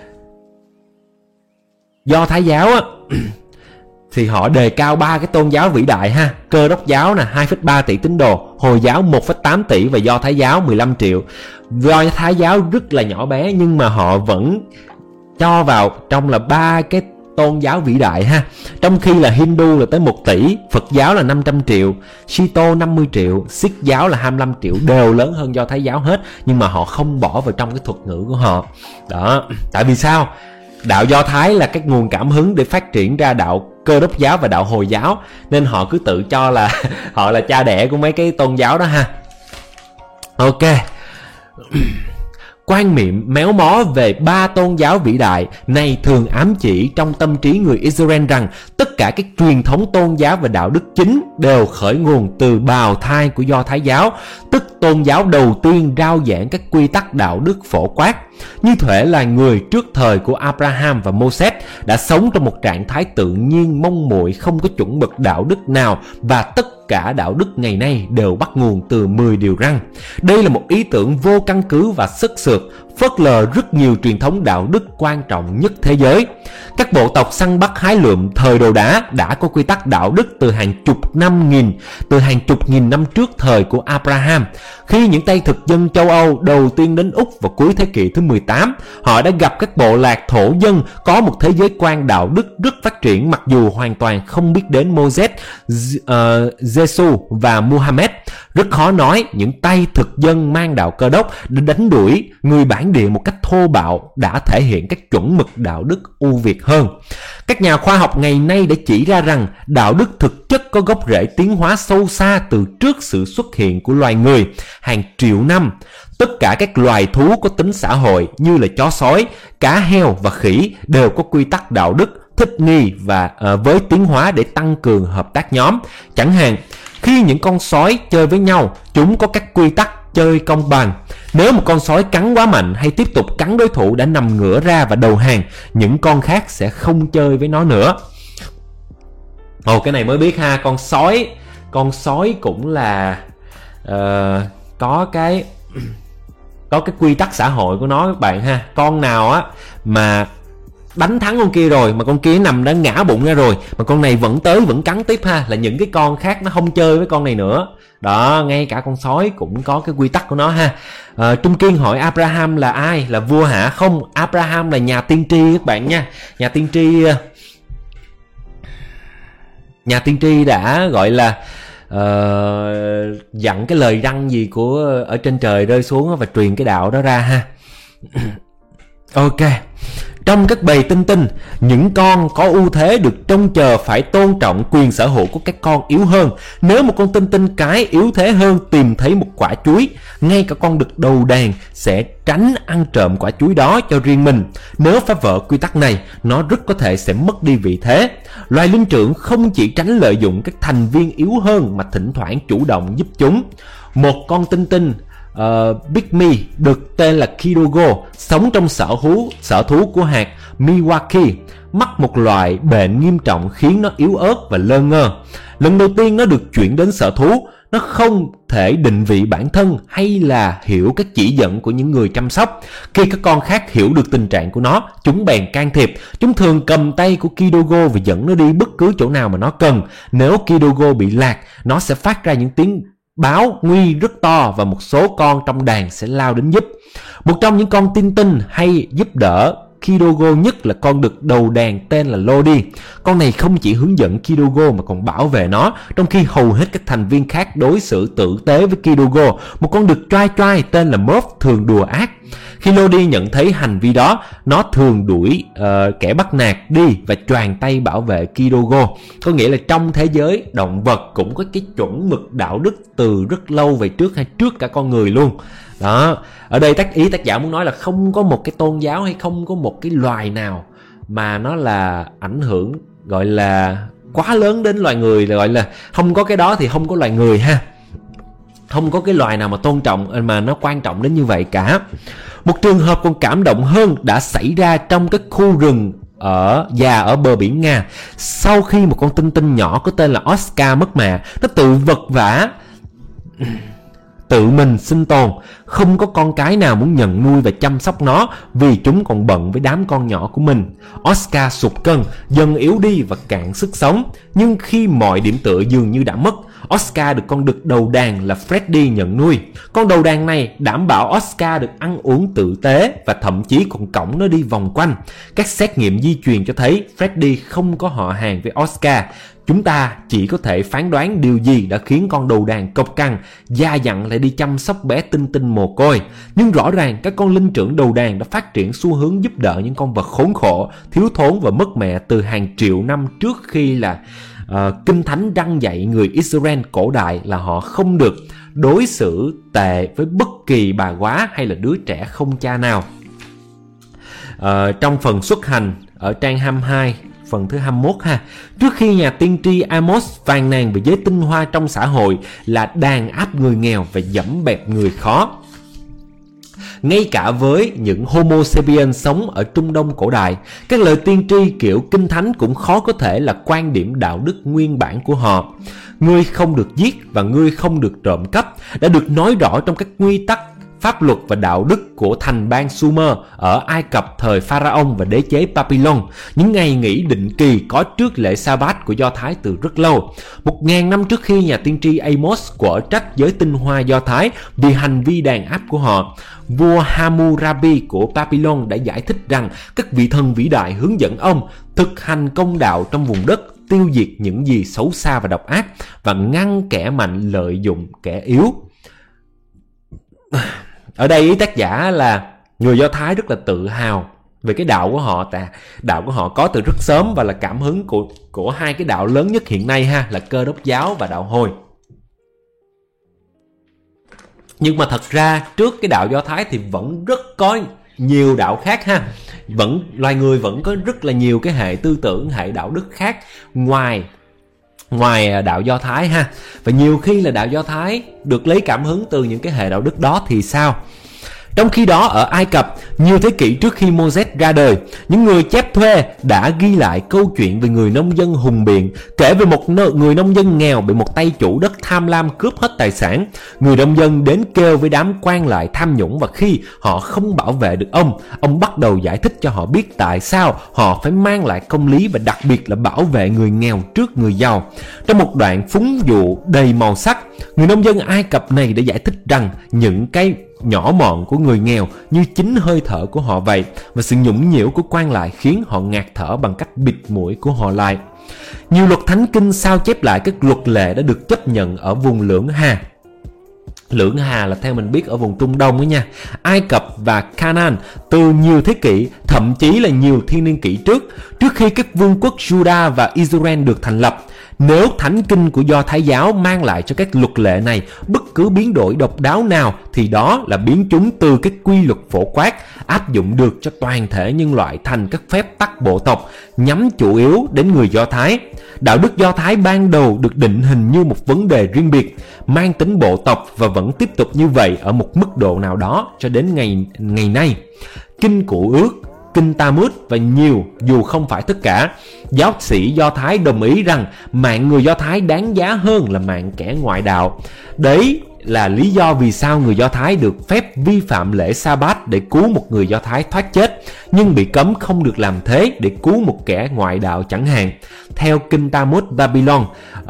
Do Thái giáo á thì họ đề cao ba cái tôn giáo vĩ đại ha. Cơ Đốc giáo là 2,3 tỷ tín đồ, Hồi giáo 1,8 tỷ và Do Thái giáo 15 triệu. Do Thái giáo rất là nhỏ bé nhưng mà họ vẫn cho vào trong là ba cái tôn giáo vĩ đại ha. Trong khi là Hindu là tới 1 tỷ, Phật giáo là 500 triệu, Shinto 50 triệu, Sikh giáo là 25 triệu, đều lớn hơn Do Thái giáo hết, nhưng mà họ không bỏ vào trong cái thuật ngữ của họ. Đó, tại vì sao? Đạo Do Thái là cái nguồn cảm hứng để phát triển ra đạo Cơ Đốc giáo và đạo Hồi giáo, nên họ cứ tự cho là họ là cha đẻ của mấy cái tôn giáo đó ha. Ok. Quan niệm méo mó về 3 tôn giáo vĩ đại này thường ám chỉ trong tâm trí người Israel rằng tất cả các truyền thống tôn giáo và đạo đức chính đều khởi nguồn từ bào thai của Do Thái giáo, tức tôn giáo đầu tiên rao giảng các quy tắc đạo đức phổ quát. Như thể là người trước thời của Abraham và Moses đã sống trong một trạng thái tự nhiên mong muội, không có chuẩn mực đạo đức nào, và tất cả đạo đức ngày nay đều bắt nguồn từ 10 điều răn. Đây là một ý tưởng vô căn cứ và sức sượt, phớt lờ rất nhiều truyền thống đạo đức quan trọng nhất thế giới. Các bộ tộc săn bắt hái lượm thời Đồ Đá đã có quy tắc đạo đức từ hàng chục nghìn năm trước thời của Abraham. Khi những tay thực dân châu Âu đầu tiên đến Úc vào cuối thế kỷ thứ 18, họ đã gặp các bộ lạc thổ dân có một thế giới quan đạo đức rất phát triển, mặc dù hoàn toàn không biết đến Moses, Giê-xu và Muhammad. Rất khó nói những tay thực dân mang đạo Cơ Đốc đã đánh đuổi người bản địa một cách thô bạo, đã thể hiện các chuẩn mực đạo đức ưu việt hơn. Các nhà khoa học ngày nay đã chỉ ra rằng đạo đức thực chất có gốc rễ tiến hóa sâu xa từ trước sự xuất hiện của loài người hàng triệu năm. Tất cả các loài thú có tính xã hội như là chó sói, cá heo và khỉ đều có quy tắc đạo đức thích nghi và với tiến hóa để tăng cường hợp tác nhóm. Chẳng hạn, khi những con sói chơi với nhau, chúng có các quy tắc chơi công bằng. Nếu một con sói cắn quá mạnh hay tiếp tục cắn đối thủ đã nằm ngửa ra và đầu hàng, những con khác sẽ không chơi với nó nữa. Cái này mới biết ha, con sói cũng là có cái quy tắc xã hội của nó các bạn ha. Con nào á mà đánh thắng con kia rồi mà con kia nằm đã ngã bụng ra rồi mà con này vẫn tới vẫn cắn tiếp ha, là những cái con khác nó không chơi với con này nữa. Đó, ngay cả con sói cũng có cái quy tắc của nó ha. Trung Kiên hỏi Abraham là ai? Là vua hả? Không, Abraham là nhà tiên tri các bạn nha. Nhà tiên tri đã gọi là dặn cái lời răn gì của ở trên trời rơi xuống và truyền cái đạo đó ra ha. Ok. Trong các bầy tinh tinh, những con có ưu thế được trông chờ phải tôn trọng quyền sở hữu của các con yếu hơn. Nếu một con tinh tinh cái yếu thế hơn tìm thấy một quả chuối, ngay cả con đực đầu đàn sẽ tránh ăn trộm quả chuối đó cho riêng mình. Nếu phá vỡ quy tắc này, nó rất có thể sẽ mất đi vị thế. Loài linh trưởng không chỉ tránh lợi dụng các thành viên yếu hơn mà thỉnh thoảng chủ động giúp chúng. Một con tinh tinh Pygmy được tên là Kidogo sống trong sở thú của hạt Milwaukee, mắc một loại bệnh nghiêm trọng khiến nó yếu ớt và lơ ngơ. Lần đầu tiên nó được chuyển đến sở thú, nó không thể định vị bản thân hay là hiểu các chỉ dẫn của những người chăm sóc. Khi các con khác hiểu được tình trạng của nó, chúng bèn can thiệp. Chúng thường cầm tay của Kidogo và dẫn nó đi bất cứ chỗ nào mà nó cần. Nếu Kidogo bị lạc, nó sẽ phát ra những tiếng báo nguy rất to và một số con trong đàn sẽ lao đến giúp. Một trong những con tinh tinh hay giúp đỡ Kidogo nhất là con đực đầu đàn tên là Lodi. Con này không chỉ hướng dẫn Kidogo mà còn bảo vệ nó, trong khi hầu hết các thành viên khác đối xử tử tế với Kidogo. Một con đực choai choai tên là Murph thường đùa ác. Khi Lodi nhận thấy hành vi đó, nó thường đuổi kẻ bắt nạt đi và choàng tay bảo vệ Kidogo. Có nghĩa là trong thế giới động vật cũng có cái chuẩn mực đạo đức từ rất lâu về trước, hay trước cả con người luôn. Đó, ở đây tác giả muốn nói là không có một cái tôn giáo hay không có một cái loài nào mà nó là ảnh hưởng gọi là quá lớn đến loài người, gọi là không có cái đó thì không có loài người ha. Không có cái loài nào mà tôn trọng mà nó quan trọng đến như vậy cả. Một trường hợp còn cảm động hơn đã xảy ra trong cái khu rừng ở bờ biển Nga. Sau khi một con tinh tinh nhỏ có tên là Oscar mất mẹ, nó tự vật vã tự mình sinh tồn. Không có con cái nào muốn nhận nuôi và chăm sóc nó vì chúng còn bận với đám con nhỏ của mình. Oscar sụt cân, dần yếu đi và cạn sức sống. Nhưng khi mọi điểm tựa dường như đã mất, Oscar được con đực đầu đàn là Freddy nhận nuôi. Con đầu đàn này đảm bảo Oscar được ăn uống tử tế và thậm chí còn cõng nó đi vòng quanh. Các xét nghiệm di truyền cho thấy Freddy không có họ hàng với Oscar. Chúng ta chỉ có thể phán đoán điều gì đã khiến con đầu đàn cộc cằn, da dặn lại đi chăm sóc bé tinh tinh mồ côi. Nhưng rõ ràng các con linh trưởng đầu đàn đã phát triển xu hướng giúp đỡ những con vật khốn khổ, thiếu thốn và mất mẹ từ hàng triệu năm trước khi là Kinh Thánh răn dạy người Israel cổ đại là họ không được đối xử tệ với bất kỳ bà góa hay là đứa trẻ không cha nào. Trong phần xuất hành ở trang 22 phần thứ 21 ha, trước khi nhà tiên tri Amos phàn nàn về giới tinh hoa trong xã hội là đàn áp người nghèo và dẫm bẹp người khó. Ngay cả với những Homo sapiens sống ở Trung Đông cổ đại, các lời tiên tri kiểu kinh thánh cũng khó có thể là quan điểm đạo đức nguyên bản của họ. Ngươi không được giết và ngươi không được trộm cắp đã được nói rõ trong các quy tắc pháp luật và đạo đức của thành bang Sumer ở Ai Cập thời Pharaoh và đế chế Babylon, những ngày nghỉ định kỳ có trước lễ Sa-bát của Do Thái từ rất lâu. 1000 năm trước khi nhà tiên tri Amos quở trách giới tinh hoa Do Thái vì hành vi đàn áp của họ, vua Hammurabi của Babylon đã giải thích rằng các vị thần vĩ đại hướng dẫn ông thực hành công đạo trong vùng đất, tiêu diệt những gì xấu xa và độc ác và ngăn kẻ mạnh lợi dụng kẻ yếu. Ở đây ý tác giả là người Do Thái rất là tự hào về cái đạo của họ, đạo của họ có từ rất sớm và là cảm hứng của hai cái đạo lớn nhất hiện nay ha, là Cơ Đốc giáo và đạo Hồi. Nhưng mà thật ra trước cái đạo Do Thái thì vẫn rất có nhiều đạo khác ha. Loài người vẫn có rất là nhiều cái hệ tư tưởng, hệ đạo đức khác ngoài đạo Do Thái ha. Và nhiều khi là đạo Do Thái được lấy cảm hứng từ những cái hệ đạo đức đó thì sao? Trong khi đó ở Ai Cập, nhiều thế kỷ trước khi Moses ra đời, những người chép thuê đã ghi lại câu chuyện về người nông dân hùng biện, kể về một người nông dân nghèo bị một tay chủ đất tham lam cướp hết tài sản. Người nông dân đến kêu với đám quan lại tham nhũng, và khi họ không bảo vệ được ông bắt đầu giải thích cho họ biết tại sao họ phải mang lại công lý và đặc biệt là bảo vệ người nghèo trước người giàu. Trong một đoạn phúng dụ đầy màu sắc, người nông dân Ai Cập này đã giải thích rằng những cái nhỏ mọn của người nghèo như chính hơi thở của họ vậy, và sự nhũng nhiễu của quan lại khiến họ ngạt thở bằng cách bịt mũi của họ lại. Nhiều luật thánh kinh sao chép lại các luật lệ đã được chấp nhận ở vùng Lưỡng Hà. Lưỡng Hà là theo mình biết ở vùng Trung Đông đó nha, Ai Cập và Canaan từ nhiều thế kỷ, thậm chí là nhiều thiên niên kỷ trước khi các vương quốc Juda và Israel được thành lập. Nếu thánh kinh của Do Thái giáo mang lại cho các luật lệ này bất cứ biến đổi độc đáo nào, thì đó là biến chúng từ các quy luật phổ quát áp dụng được cho toàn thể nhân loại thành các phép tắc bộ tộc, nhắm chủ yếu đến người Do Thái. Đạo đức Do Thái ban đầu được định hình như một vấn đề riêng biệt, mang tính bộ tộc, và vẫn tiếp tục như vậy ở một mức độ nào đó cho đến ngày nay. Kinh Cựu Ước, Kinh Talmud và nhiều, dù không phải tất cả, giáo sĩ Do Thái đồng ý rằng mạng người Do Thái đáng giá hơn là mạng kẻ ngoại đạo. Đấy là lý do vì sao người Do Thái được phép vi phạm lễ Sa-bát để cứu một người Do Thái thoát chết, nhưng bị cấm không được làm thế để cứu một kẻ ngoại đạo chẳng hạn. Theo Kinh Talmud Babylon,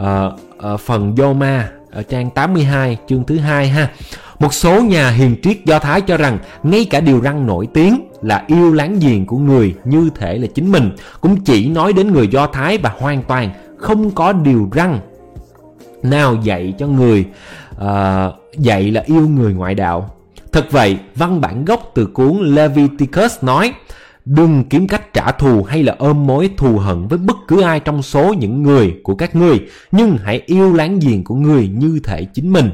phần Yoma ở trang 82 chương thứ 2 ha. Một số nhà hiền triết Do Thái cho rằng ngay cả điều răn nổi tiếng là yêu láng giềng của người như thể là chính mình cũng chỉ nói đến người Do Thái, và hoàn toàn không có điều răn nào dạy cho người dạy là yêu người ngoại đạo. Thật vậy, văn bản gốc từ cuốn Leviticus nói: đừng kiếm cách trả thù hay là ôm mối thù hận với bất cứ ai trong số những người của các ngươi, nhưng hãy yêu láng giềng của ngươi như thể chính mình.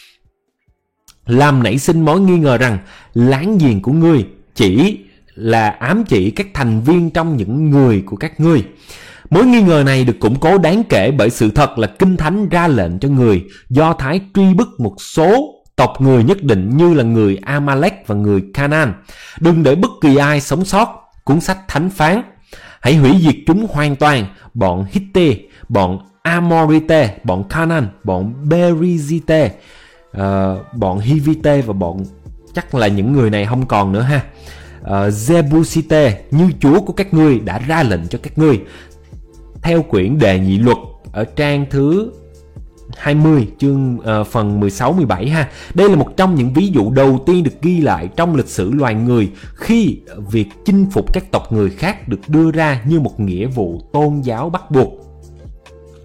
Làm nảy sinh mối nghi ngờ rằng láng giềng của ngươi chỉ là ám chỉ các thành viên trong những người của các ngươi. Mối nghi ngờ này được củng cố đáng kể bởi sự thật là Kinh Thánh ra lệnh cho người Do Thái truy bức một số tộc người nhất định như là người Amalek và người Canaan. Đừng để bất kỳ ai sống sót. Cuốn sách Thánh phán: hãy hủy diệt chúng hoàn toàn, bọn Hittite, bọn Amorite, bọn Canaan, bọn Berizite, bọn Hivite và bọn, chắc là những người này không còn nữa ha, Jebusite, như Chúa của các ngươi đã ra lệnh cho các ngươi. Theo quyển Đệ Nhị Luật ở trang thứ 20 chương phần 16-17 ha. Đây là một trong những ví dụ đầu tiên được ghi lại trong lịch sử loài người khi việc chinh phục các tộc người khác được đưa ra như một nghĩa vụ tôn giáo bắt buộc.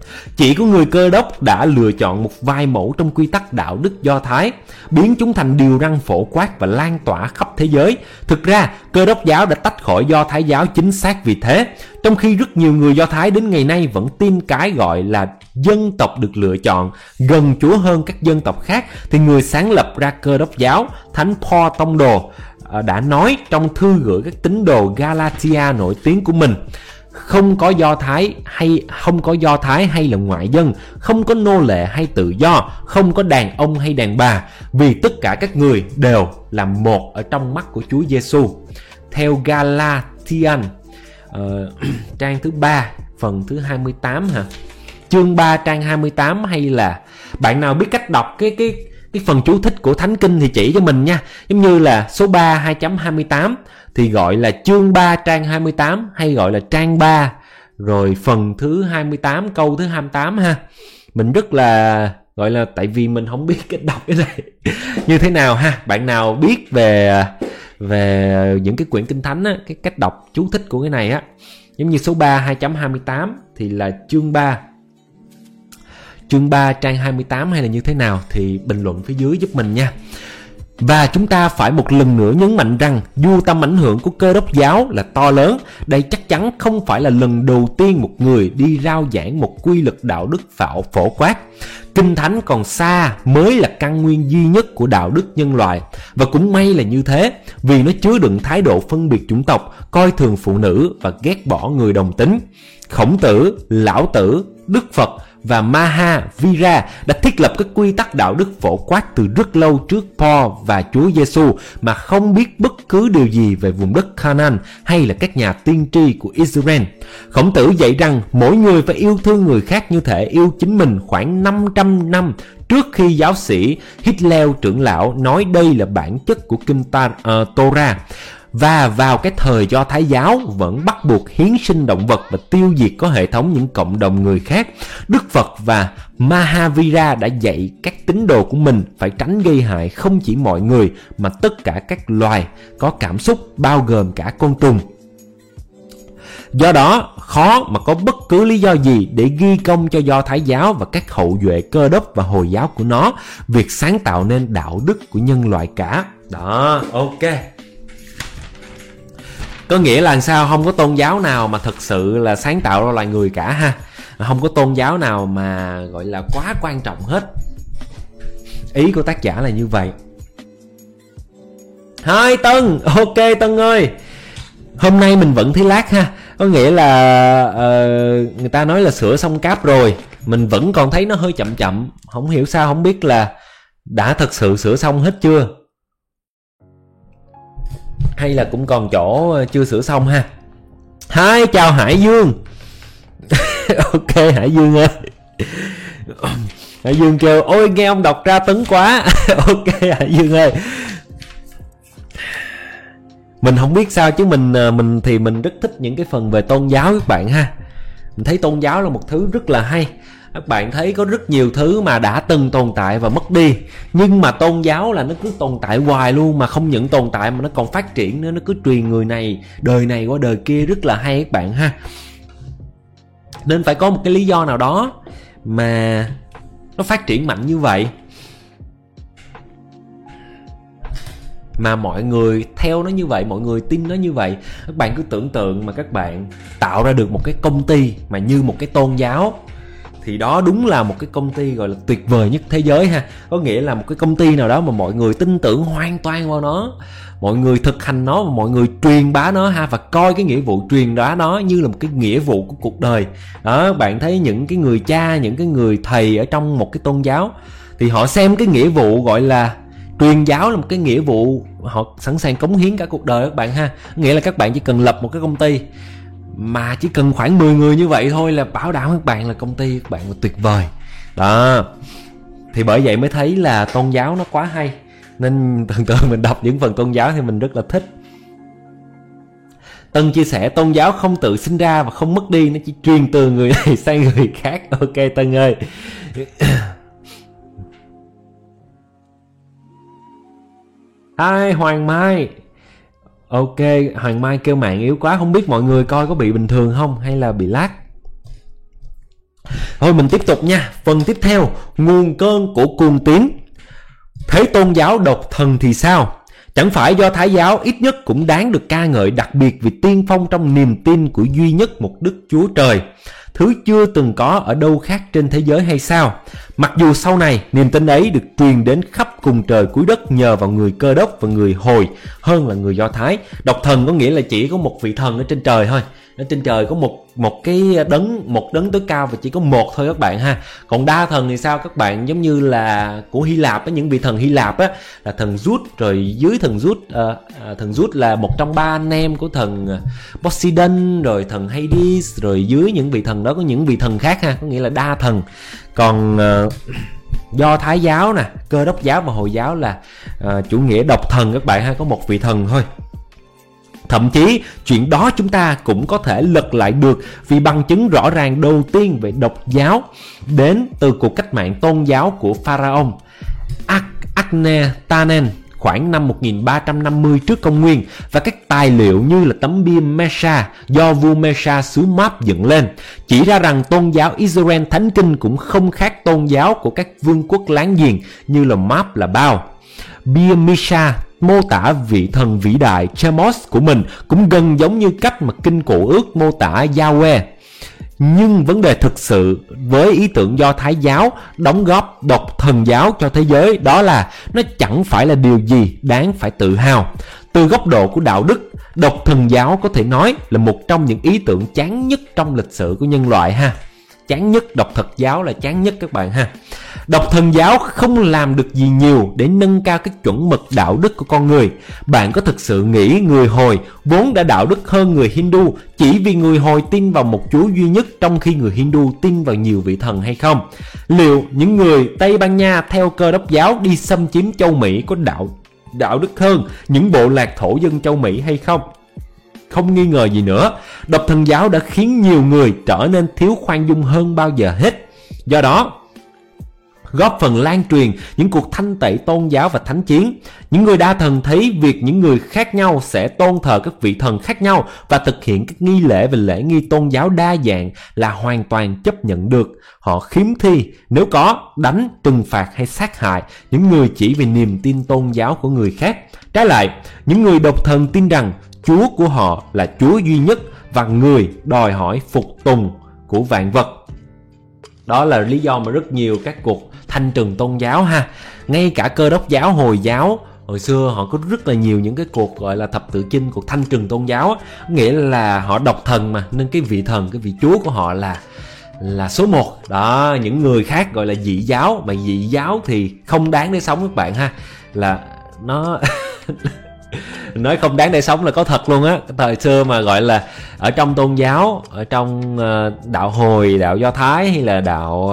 Chỉ có người Cơ Đốc đã lựa chọn một vai mẫu trong quy tắc đạo đức Do Thái, biến chúng thành điều răn phổ quát và lan tỏa khắp thế giới. Thực ra, Cơ Đốc giáo đã tách khỏi Do Thái giáo chính xác vì thế. Trong khi rất nhiều người Do Thái đến ngày nay vẫn tin cái gọi là dân tộc được lựa chọn gần Chúa hơn các dân tộc khác, thì người sáng lập ra Cơ Đốc giáo, Thánh Paul Tông đồ, đã nói trong thư gửi các tín đồ Galatia nổi tiếng của mình: không có Do Thái hay là ngoại dân, không có nô lệ hay tự do, không có đàn ông hay đàn bà, vì tất cả các người đều là một ở trong mắt của Chúa Giêsu. Theo Galatian trang thứ 3 phần thứ 28 hả? Chương 3 trang 28, hay là bạn nào biết cách đọc cái phần chú thích của Thánh Kinh thì chỉ cho mình nha. Giống như là số 3 2.28 thì gọi là chương 3 trang 28, hay gọi là trang 3 rồi phần thứ 28 câu thứ 28 ha. Mình rất là gọi là, tại vì mình không biết cách đọc cái này như thế nào ha. Bạn nào biết về những cái quyển Kinh Thánh á, cái cách đọc chú thích của cái này á, giống như số 3 2.28 thì là chương 3 trang 28 hay là như thế nào thì bình luận phía dưới giúp mình nha. Và chúng ta phải một lần nữa nhấn mạnh rằng dù tầm ảnh hưởng của Cơ Đốc giáo là to lớn, đây chắc chắn không phải là lần đầu tiên một người đi rao giảng một quy luật đạo đức phổ quát. Kinh Thánh còn xa mới là căn nguyên duy nhất của đạo đức nhân loại. Và cũng may là như thế, vì nó chứa đựng thái độ phân biệt chủng tộc, coi thường phụ nữ và ghét bỏ người đồng tính. Khổng Tử, Lão Tử, Đức Phật và Mahavira đã thiết lập các quy tắc đạo đức phổ quát từ rất lâu trước Paul và Chúa Giêsu, mà không biết bất cứ điều gì về vùng đất Canaan hay là các nhà tiên tri của Israel. Khổng Tử dạy rằng mỗi người phải yêu thương người khác như thể yêu chính mình khoảng 500 năm trước khi giáo sĩ Hillel trưởng lão nói đây là bản chất của kinh Torah. Và vào cái thời Do Thái giáo vẫn bắt buộc hiến sinh động vật và tiêu diệt có hệ thống những cộng đồng người khác, Đức Phật và Mahavira đã dạy các tín đồ của mình phải tránh gây hại không chỉ mọi người mà tất cả các loài có cảm xúc, bao gồm cả côn trùng. Do đó, khó mà có bất cứ lý do gì để ghi công cho Do Thái giáo và các hậu duệ Cơ Đốc và Hồi giáo của nó việc sáng tạo nên đạo đức của nhân loại cả. Đó, ok. Có nghĩa là sao? Không có tôn giáo nào mà thực sự là sáng tạo ra loài người cả ha. Không có tôn giáo nào mà gọi là quá quan trọng hết. Ý của tác giả là như vậy. Hai Tân, ok Tân ơi. Hôm nay mình vẫn thấy lag ha. Có nghĩa là người ta nói là sửa xong cáp rồi, mình vẫn còn thấy nó hơi chậm chậm. Không hiểu sao, không biết là đã thật sự sửa xong hết chưa, hay là cũng còn chỗ chưa sửa xong ha. Hi, chào Hải Dương. Ok Hải Dương ơi. Hải Dương kêu ôi nghe ông đọc tra tấn quá. Ok Hải Dương ơi. Mình không biết sao chứ mình thì mình rất thích những cái phần về tôn giáo các bạn ha. Mình thấy tôn giáo là một thứ rất là hay. Các bạn thấy có rất nhiều thứ mà đã từng tồn tại và mất đi, nhưng mà tôn giáo là nó cứ tồn tại hoài luôn, mà không những tồn tại mà nó còn phát triển nữa, nó cứ truyền người này đời này qua đời kia, rất là hay các bạn ha. Nên phải có một cái lý do nào đó mà nó phát triển mạnh như vậy, mà mọi người theo nó như vậy, mọi người tin nó như vậy. Các bạn cứ tưởng tượng mà các bạn tạo ra được một cái công ty mà như một cái tôn giáo, thì đó đúng là một cái công ty gọi là tuyệt vời nhất thế giới ha. Có nghĩa là một cái công ty nào đó mà mọi người tin tưởng hoàn toàn vào nó, mọi người thực hành nó và mọi người truyền bá nó ha, và coi cái nghĩa vụ truyền bá nó như là một cái nghĩa vụ của cuộc đời. Đó, bạn thấy những cái người cha, những cái người thầy ở trong một cái tôn giáo thì họ xem cái nghĩa vụ gọi là truyền giáo là một cái nghĩa vụ họ sẵn sàng cống hiến cả cuộc đời các bạn ha. Nghĩa là các bạn chỉ cần lập một cái công ty mà chỉ cần khoảng 10 người như vậy thôi là bảo đảm các bạn là công ty các bạn là tuyệt vời. Đó. Thì bởi vậy mới thấy là tôn giáo nó quá hay. Nên thường thường mình đọc những phần tôn giáo thì mình rất là thích. Tân chia sẻ tôn giáo không tự sinh ra và không mất đi, nó chỉ truyền từ người này sang người khác. Ok Tân ơi. Hi Hoàng Mai. Ok, Hoàng Mai kêu mạng yếu quá, không biết mọi người coi có bị bình thường không hay là bị lag. Thôi mình tiếp tục nha. Phần tiếp theo, nguồn cơn của cuồng tín. Thế tôn giáo độc thần thì sao? Chẳng phải Do Thái giáo ít nhất cũng đáng được ca ngợi, đặc biệt vì tiên phong trong niềm tin của duy nhất một Đức Chúa Trời, thứ chưa từng có ở đâu khác trên thế giới hay sao? Mặc dù sau này niềm tin ấy được truyền đến khắp cùng trời cuối đất nhờ vào người Cơ Đốc và người Hồi hơn là người Do Thái. Độc thần có nghĩa là chỉ có một vị thần ở trên trời thôi. Ở trên trời có một đấng tối cao và chỉ có một thôi các bạn ha. Còn đa thần thì sao các bạn? Giống như là của Hy Lạp á, những vị thần Hy Lạp á là thần Zeus, rồi dưới thần Zeus là một trong ba anh em của thần Poseidon, rồi thần Hades, rồi dưới những vị thần đó có những vị thần khác ha, có nghĩa là đa thần. Còn Do Thái giáo nè, Cơ Đốc giáo và Hồi giáo là chủ nghĩa độc thần các bạn ha, có một vị thần thôi. Thậm chí chuyện đó chúng ta cũng có thể lật lại được vì bằng chứng rõ ràng đầu tiên về độc giáo đến từ cuộc cách mạng tôn giáo của Pharaoh Akhenaten khoảng năm 1350 trước công nguyên, và các tài liệu như là tấm bia Mesha do vua Mesha xứ Máp dựng lên chỉ ra rằng tôn giáo Israel thánh kinh cũng không khác tôn giáo của các vương quốc láng giềng như là Máp là Bao. Bia Mesha mô tả vị thần vĩ đại Chemos của mình cũng gần giống như cách mà kinh Cựu Ước mô tả Yahweh. Nhưng vấn đề thực sự với ý tưởng Do Thái giáo đóng góp độc thần giáo cho thế giới đó là nó chẳng phải là điều gì đáng phải tự hào. Từ góc độ của đạo đức, độc thần giáo có thể nói là một trong những ý tưởng chán nhất trong lịch sử của nhân loại ha. Chán nhất, độc thật giáo là chán nhất các bạn ha. Độc thần giáo không làm được gì nhiều để nâng cao cái chuẩn mực đạo đức của con người. Bạn có thực sự nghĩ người Hồi vốn đã đạo đức hơn người Hindu chỉ vì người Hồi tin vào một Chúa duy nhất trong khi người Hindu tin vào nhiều vị thần hay không? Liệu những người Tây Ban Nha theo Cơ Đốc giáo đi xâm chiếm châu Mỹ có đạo đức hơn những bộ lạc thổ dân châu Mỹ hay không? Không nghi ngờ gì nữa, độc thần giáo đã khiến nhiều người trở nên thiếu khoan dung hơn bao giờ hết. Do đó, góp phần lan truyền những cuộc thanh tẩy tôn giáo và thánh chiến. Những người đa thần thấy việc những người khác nhau sẽ tôn thờ các vị thần khác nhau và thực hiện các nghi lễ và lễ nghi tôn giáo đa dạng là hoàn toàn chấp nhận được. Họ khiếm thi nếu có đánh, trừng phạt hay sát hại những người chỉ vì niềm tin tôn giáo của người khác. Trái lại, những người độc thần tin rằng Chúa của họ là Chúa duy nhất và người đòi hỏi phục tùng của vạn vật. Đó là lý do mà rất nhiều các cuộc thanh trừng tôn giáo ha. Ngay cả Cơ Đốc giáo, Hồi giáo hồi xưa họ có rất là nhiều những cái cuộc gọi là thập tự chinh, cuộc thanh trừng tôn giáo. Nghĩa là họ độc thần mà, nên cái vị thần, cái vị Chúa của họ là số 1. Đó, những người khác gọi là dị giáo, mà dị giáo thì không đáng để sống các bạn ha. Là nó nói không đáng để sống là có thật luôn á. Thời xưa mà gọi là ở trong tôn giáo, ở trong đạo Hồi, đạo Do Thái hay là đạo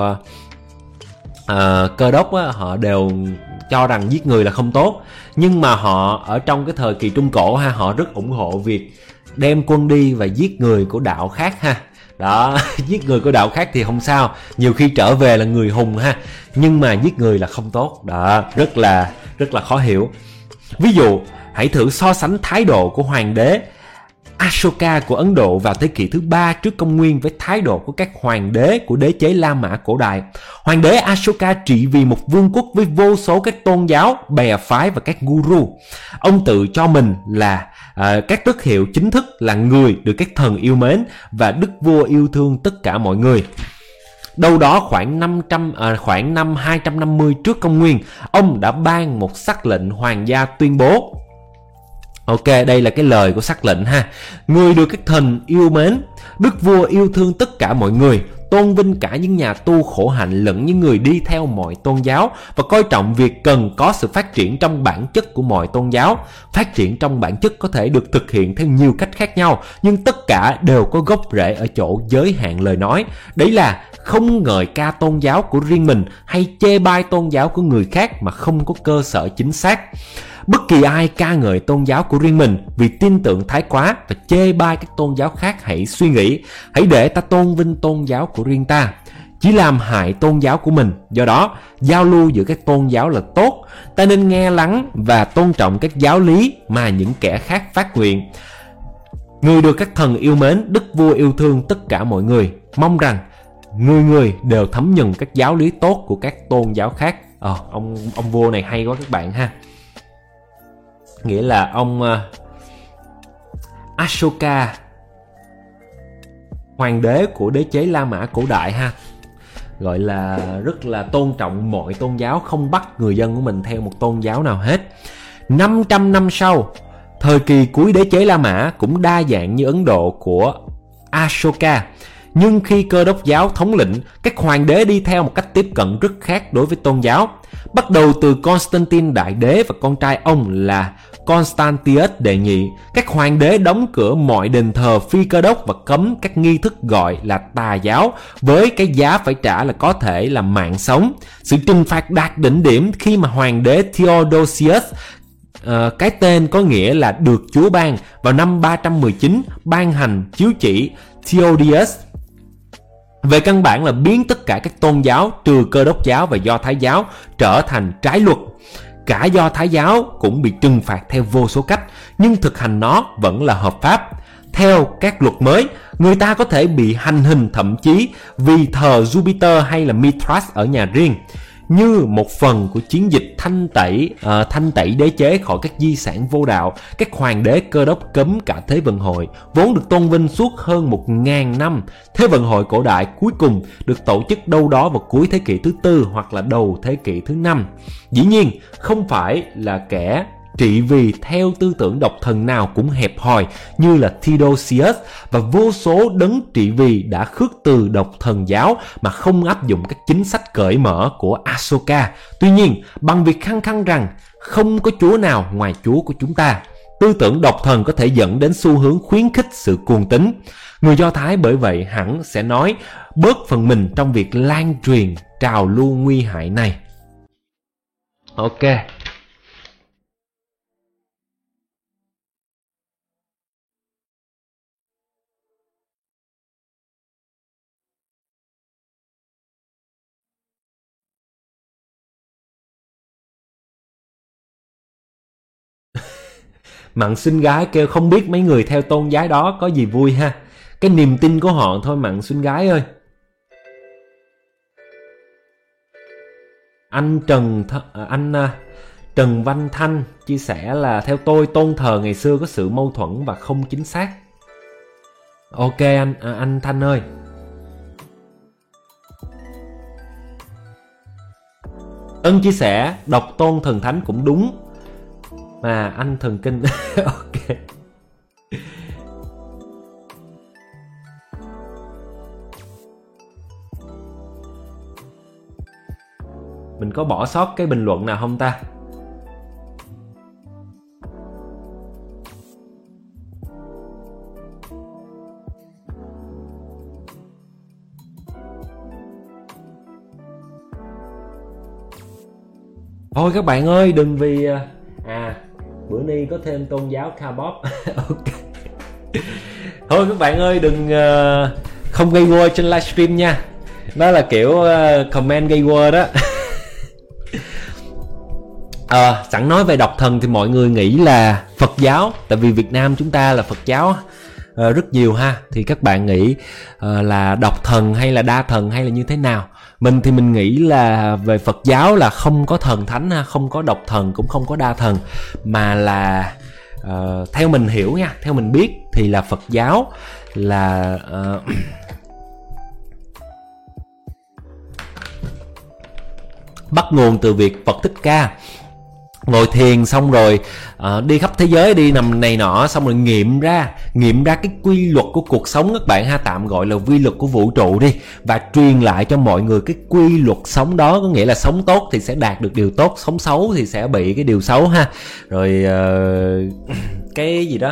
Cơ Đốc á, họ đều cho rằng giết người là không tốt. Nhưng mà họ ở trong cái thời kỳ Trung Cổ ha, họ rất ủng hộ việc đem quân đi và giết người của đạo khác ha. Đó, giết người của đạo khác thì không sao, nhiều khi trở về là người hùng ha, nhưng mà giết người là không tốt. Đó, rất là khó hiểu. Ví dụ, hãy thử so sánh thái độ của hoàng đế Ashoka của Ấn Độ vào thế kỷ thứ 3 trước công nguyên với thái độ của các hoàng đế của đế chế La Mã cổ đại. Hoàng đế Ashoka trị vì một vương quốc với vô số các tôn giáo, bè phái và các guru. Ông tự cho mình là các tước hiệu chính thức là người được các thần yêu mến và đức vua yêu thương tất cả mọi người. Đâu đó khoảng năm 250 trước công nguyên, ông đã ban một sắc lệnh hoàng gia tuyên bố. Ok, đây là cái lời của sắc lệnh ha. Người được các thần yêu mến, đức vua yêu thương tất cả mọi người, tôn vinh cả những nhà tu khổ hạnh lẫn những người đi theo mọi tôn giáo, và coi trọng việc cần có sự phát triển trong bản chất của mọi tôn giáo. Phát triển trong bản chất có thể được thực hiện theo nhiều cách khác nhau, nhưng tất cả đều có gốc rễ ở chỗ giới hạn lời nói. Đấy là không ngợi ca tôn giáo của riêng mình hay chê bai tôn giáo của người khác mà không có cơ sở chính xác. Bất kỳ ai ca ngợi tôn giáo của riêng mình vì tin tưởng thái quá và chê bai các tôn giáo khác, hãy suy nghĩ, hãy để ta tôn vinh tôn giáo của riêng ta, chỉ làm hại tôn giáo của mình. Do đó, giao lưu giữa các tôn giáo là tốt. Ta nên nghe lắng và tôn trọng các giáo lý mà những kẻ khác phát nguyện. Người được các thần yêu mến, đức vua yêu thương tất cả mọi người. Mong rằng người người đều thấm nhuần các giáo lý tốt của các tôn giáo khác. Ông vua này hay quá các bạn ha. Nghĩa là ông Ashoka, hoàng đế của đế chế La Mã cổ đại ha, gọi là rất là tôn trọng mọi tôn giáo, không bắt người dân của mình theo một tôn giáo nào hết. 500 năm sau, thời kỳ cuối đế chế La Mã cũng đa dạng như Ấn Độ của Ashoka, nhưng khi Cơ đốc giáo thống lĩnh, các hoàng đế đi theo một cách tiếp cận rất khác đối với tôn giáo. Bắt đầu từ Constantine đại đế và con trai ông là Constantius đệ nhị, các hoàng đế đóng cửa mọi đền thờ phi Cơ đốc và cấm các nghi thức gọi là tà giáo, với cái giá phải trả là có thể là mạng sống. Sự trừng phạt đạt đỉnh điểm khi mà hoàng đế Theodosius, cái tên có nghĩa là được Chúa ban, vào năm 319 ban hành chiếu chỉ Theodius, về căn bản là biến tất cả các tôn giáo trừ Cơ đốc giáo và Do Thái giáo trở thành trái luật. Cả Do Thái giáo cũng bị trừng phạt theo vô số cách, nhưng thực hành nó vẫn là hợp pháp. Theo các luật mới, người ta có thể bị hành hình, thậm chí vì thờ Jupiter hay là Mithras ở nhà riêng. Như một phần của chiến dịch thanh tẩy đế chế khỏi các di sản vô đạo, các hoàng đế Cơ đốc cấm cả Thế vận hội, vốn được tôn vinh suốt hơn 1000 năm. Thế vận hội cổ đại cuối cùng được tổ chức đâu đó vào cuối thế kỷ thứ 4 hoặc là đầu thế kỷ thứ 5. Dĩ nhiên, không phải là kẻ trị vì theo tư tưởng độc thần nào cũng hẹp hòi như là Theodosius, và vô số đấng trị vì đã khước từ độc thần giáo mà không áp dụng các chính sách cởi mở của Ashoka. Tuy nhiên, bằng việc khăng khăng rằng không có Chúa nào ngoài Chúa của chúng ta, tư tưởng độc thần có thể dẫn đến xu hướng khuyến khích sự cuồng tín. Người Do Thái bởi vậy hẳn sẽ nói bớt phần mình trong việc lan truyền trào lưu nguy hại này. Ok. Mặn xinh gái kêu không biết mấy người theo tôn giáo đó có gì vui ha. Cái niềm tin của họ thôi Mặn xinh gái ơi. Anh Trần Văn Thanh chia sẻ là theo tôi tôn thờ ngày xưa có sự mâu thuẫn và không chính xác. Ok anh Thanh ơi. Ân chia sẻ độc tôn thần thánh cũng đúng mà anh thần kinh. Ok. Mình có bỏ sót cái bình luận nào không ta? Thôi các bạn ơi, đừng vì bữa nay có thêm tôn giáo K-pop. Ok. Thôi các bạn ơi, đừng không gây war trên livestream nha. Đó là kiểu comment gây war đó. Sẵn nói về độc thần thì mọi người nghĩ là Phật giáo, tại vì Việt Nam chúng ta là Phật giáo rất nhiều ha, thì các bạn nghĩ là độc thần hay là đa thần hay là như thế nào? Mình thì mình nghĩ là về Phật giáo là không có thần thánh ha, không có độc thần cũng không có đa thần, mà là theo mình hiểu nha, theo mình biết thì là Phật giáo là bắt nguồn từ việc Phật Thích Ca ngồi thiền xong rồi đi khắp thế giới, đi nằm này nọ, xong rồi nghiệm ra cái quy luật của cuộc sống các bạn ha, tạm gọi là quy luật của vũ trụ đi, và truyền lại cho mọi người cái quy luật sống đó, có nghĩa là sống tốt thì sẽ đạt được điều tốt, sống xấu thì sẽ bị cái điều xấu ha. Rồi cái gì đó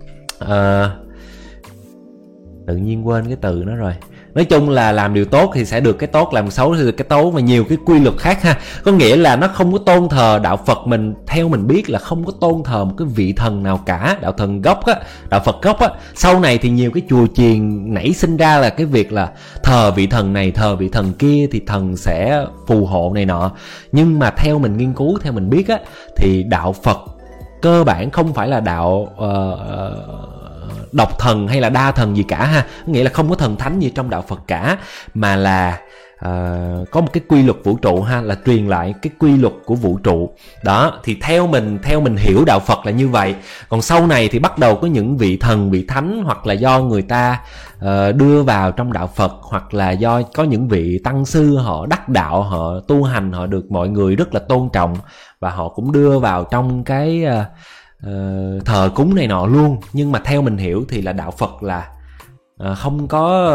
tự nhiên quên cái từ nó rồi. Nói chung là làm điều tốt thì sẽ được cái tốt, làm xấu thì được cái xấu, và nhiều cái quy luật khác ha. Có nghĩa là nó không có tôn thờ, đạo Phật mình theo mình biết là không có tôn thờ một cái vị thần nào cả, đạo thần gốc á, đạo Phật gốc á. Sau này thì nhiều cái chùa chiền nảy sinh ra là cái việc là thờ vị thần này, thờ vị thần kia thì thần sẽ phù hộ này nọ. Nhưng mà theo mình nghiên cứu, theo mình biết á, thì đạo Phật cơ bản không phải là đạo độc thần hay là đa thần gì cả ha, nghĩa là không có thần thánh gì trong đạo Phật cả, mà là có một cái quy luật vũ trụ ha, là truyền lại cái quy luật của vũ trụ đó. Thì theo mình hiểu đạo Phật là như vậy. Còn sau này thì bắt đầu có những vị thần, vị thánh, hoặc là do người ta đưa vào trong đạo Phật, hoặc là do có những vị tăng sư họ đắc đạo, họ tu hành, họ được mọi người rất là tôn trọng, và họ cũng đưa vào trong cái thờ cúng này nọ luôn. Nhưng mà theo mình hiểu thì là đạo Phật là không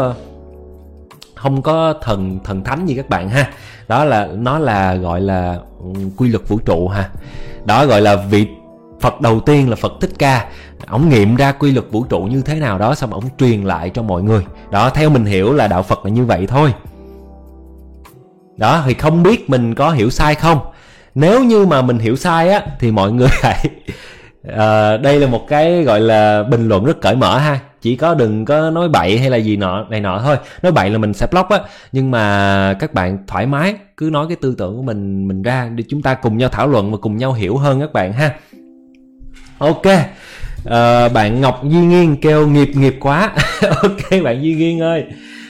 có thần thánh gì các bạn ha. Đó là nó là gọi là quy luật vũ trụ ha. Đó gọi là vị Phật đầu tiên là Phật Thích Ca, ổng nghiệm ra quy luật vũ trụ như thế nào đó, xong ổng truyền lại cho mọi người. Đó, theo mình hiểu là đạo Phật là như vậy thôi. Đó, thì không biết mình có hiểu sai không. Nếu như mà mình hiểu sai á thì mọi người hãy đây là một cái gọi là bình luận rất cởi mở ha, chỉ có đừng có nói bậy hay là gì này nọ thôi. Nói bậy là mình sẽ block á, nhưng mà các bạn thoải mái cứ nói cái tư tưởng của mình ra để chúng ta cùng nhau thảo luận và cùng nhau hiểu hơn các bạn ha. Ok, bạn Ngọc Duy Nghiên kêu nghiệp quá. Ok bạn Duy Nghiên ơi.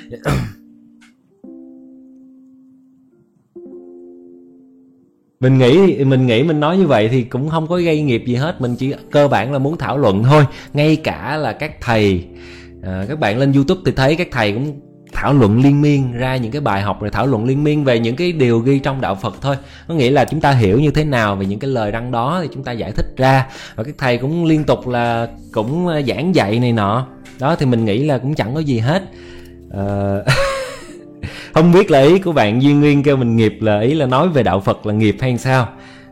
Mình nghĩ mình nói như vậy thì cũng không có gây nghiệp gì hết, mình chỉ cơ bản là muốn thảo luận thôi. Ngay cả là các thầy, các bạn lên YouTube thì thấy các thầy cũng thảo luận liên miên ra những cái bài học, rồi thảo luận liên miên về những cái điều ghi trong đạo Phật thôi. Có nghĩa là chúng ta hiểu như thế nào về những cái lời đăng đó thì chúng ta giải thích ra, và các thầy cũng liên tục là cũng giảng dạy này nọ. Đó thì mình nghĩ là cũng chẳng có gì hết. Không biết là ý của bạn Duy Nguyên kêu mình nghiệp là ý là nói về đạo Phật là nghiệp hay sao?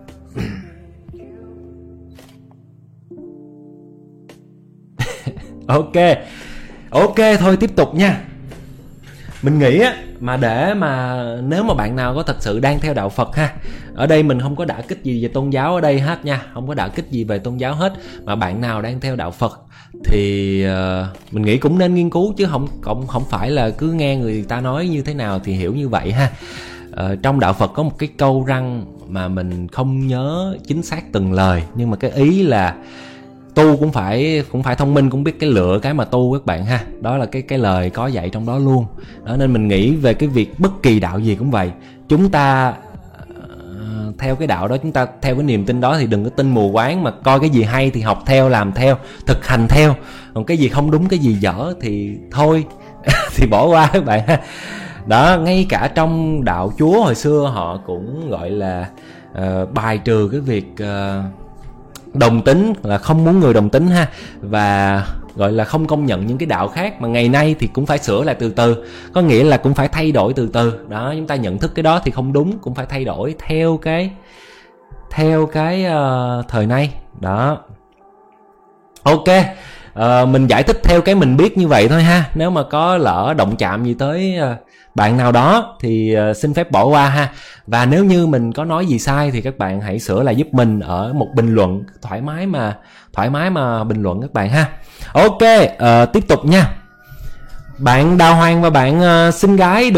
Ok thôi tiếp tục nha. Mình nghĩ á, mà để mà nếu mà bạn nào có thật sự đang theo đạo Phật ha, ở đây mình không có đả kích gì về tôn giáo ở đây hết nha, không có đả kích gì về tôn giáo hết, mà bạn nào đang theo đạo Phật thì mình nghĩ cũng nên nghiên cứu, chứ không phải là cứ nghe người ta nói như thế nào thì hiểu như vậy ha. Trong đạo Phật có một cái câu răng mà mình không nhớ chính xác từng lời, nhưng mà cái ý là tu cũng phải thông minh, cũng biết cái lựa cái mà tu các bạn ha. Đó là cái lời có dạy trong đó luôn. Đó, nên mình nghĩ về cái việc bất kỳ đạo gì cũng vậy, chúng ta theo cái đạo đó, chúng ta theo cái niềm tin đó thì đừng có tin mù quáng, mà coi cái gì hay thì học theo, làm theo, thực hành theo. Còn cái gì không đúng, cái gì dở thì thôi thì bỏ qua các bạn ha. Đó, ngay cả trong đạo Chúa hồi xưa họ cũng gọi là bài trừ cái việc đồng tính, là không muốn người đồng tính ha, và gọi là không công nhận những cái đạo khác, mà ngày nay thì cũng phải sửa lại từ từ, có nghĩa là cũng phải thay đổi từ từ. Đó, chúng ta nhận thức cái đó thì không đúng, cũng phải thay đổi theo cái thời nay. Đó, ok, mình giải thích theo cái mình biết như vậy thôi ha. Nếu mà có lỡ động chạm gì tới bạn nào đó thì xin phép bỏ qua ha. Và nếu như mình có nói gì sai thì các bạn hãy sửa lại giúp mình ở một bình luận, thoải mái mà bình luận các bạn ha. Ok, tiếp tục nha. Bạn Đào Hoàng và bạn xinh gái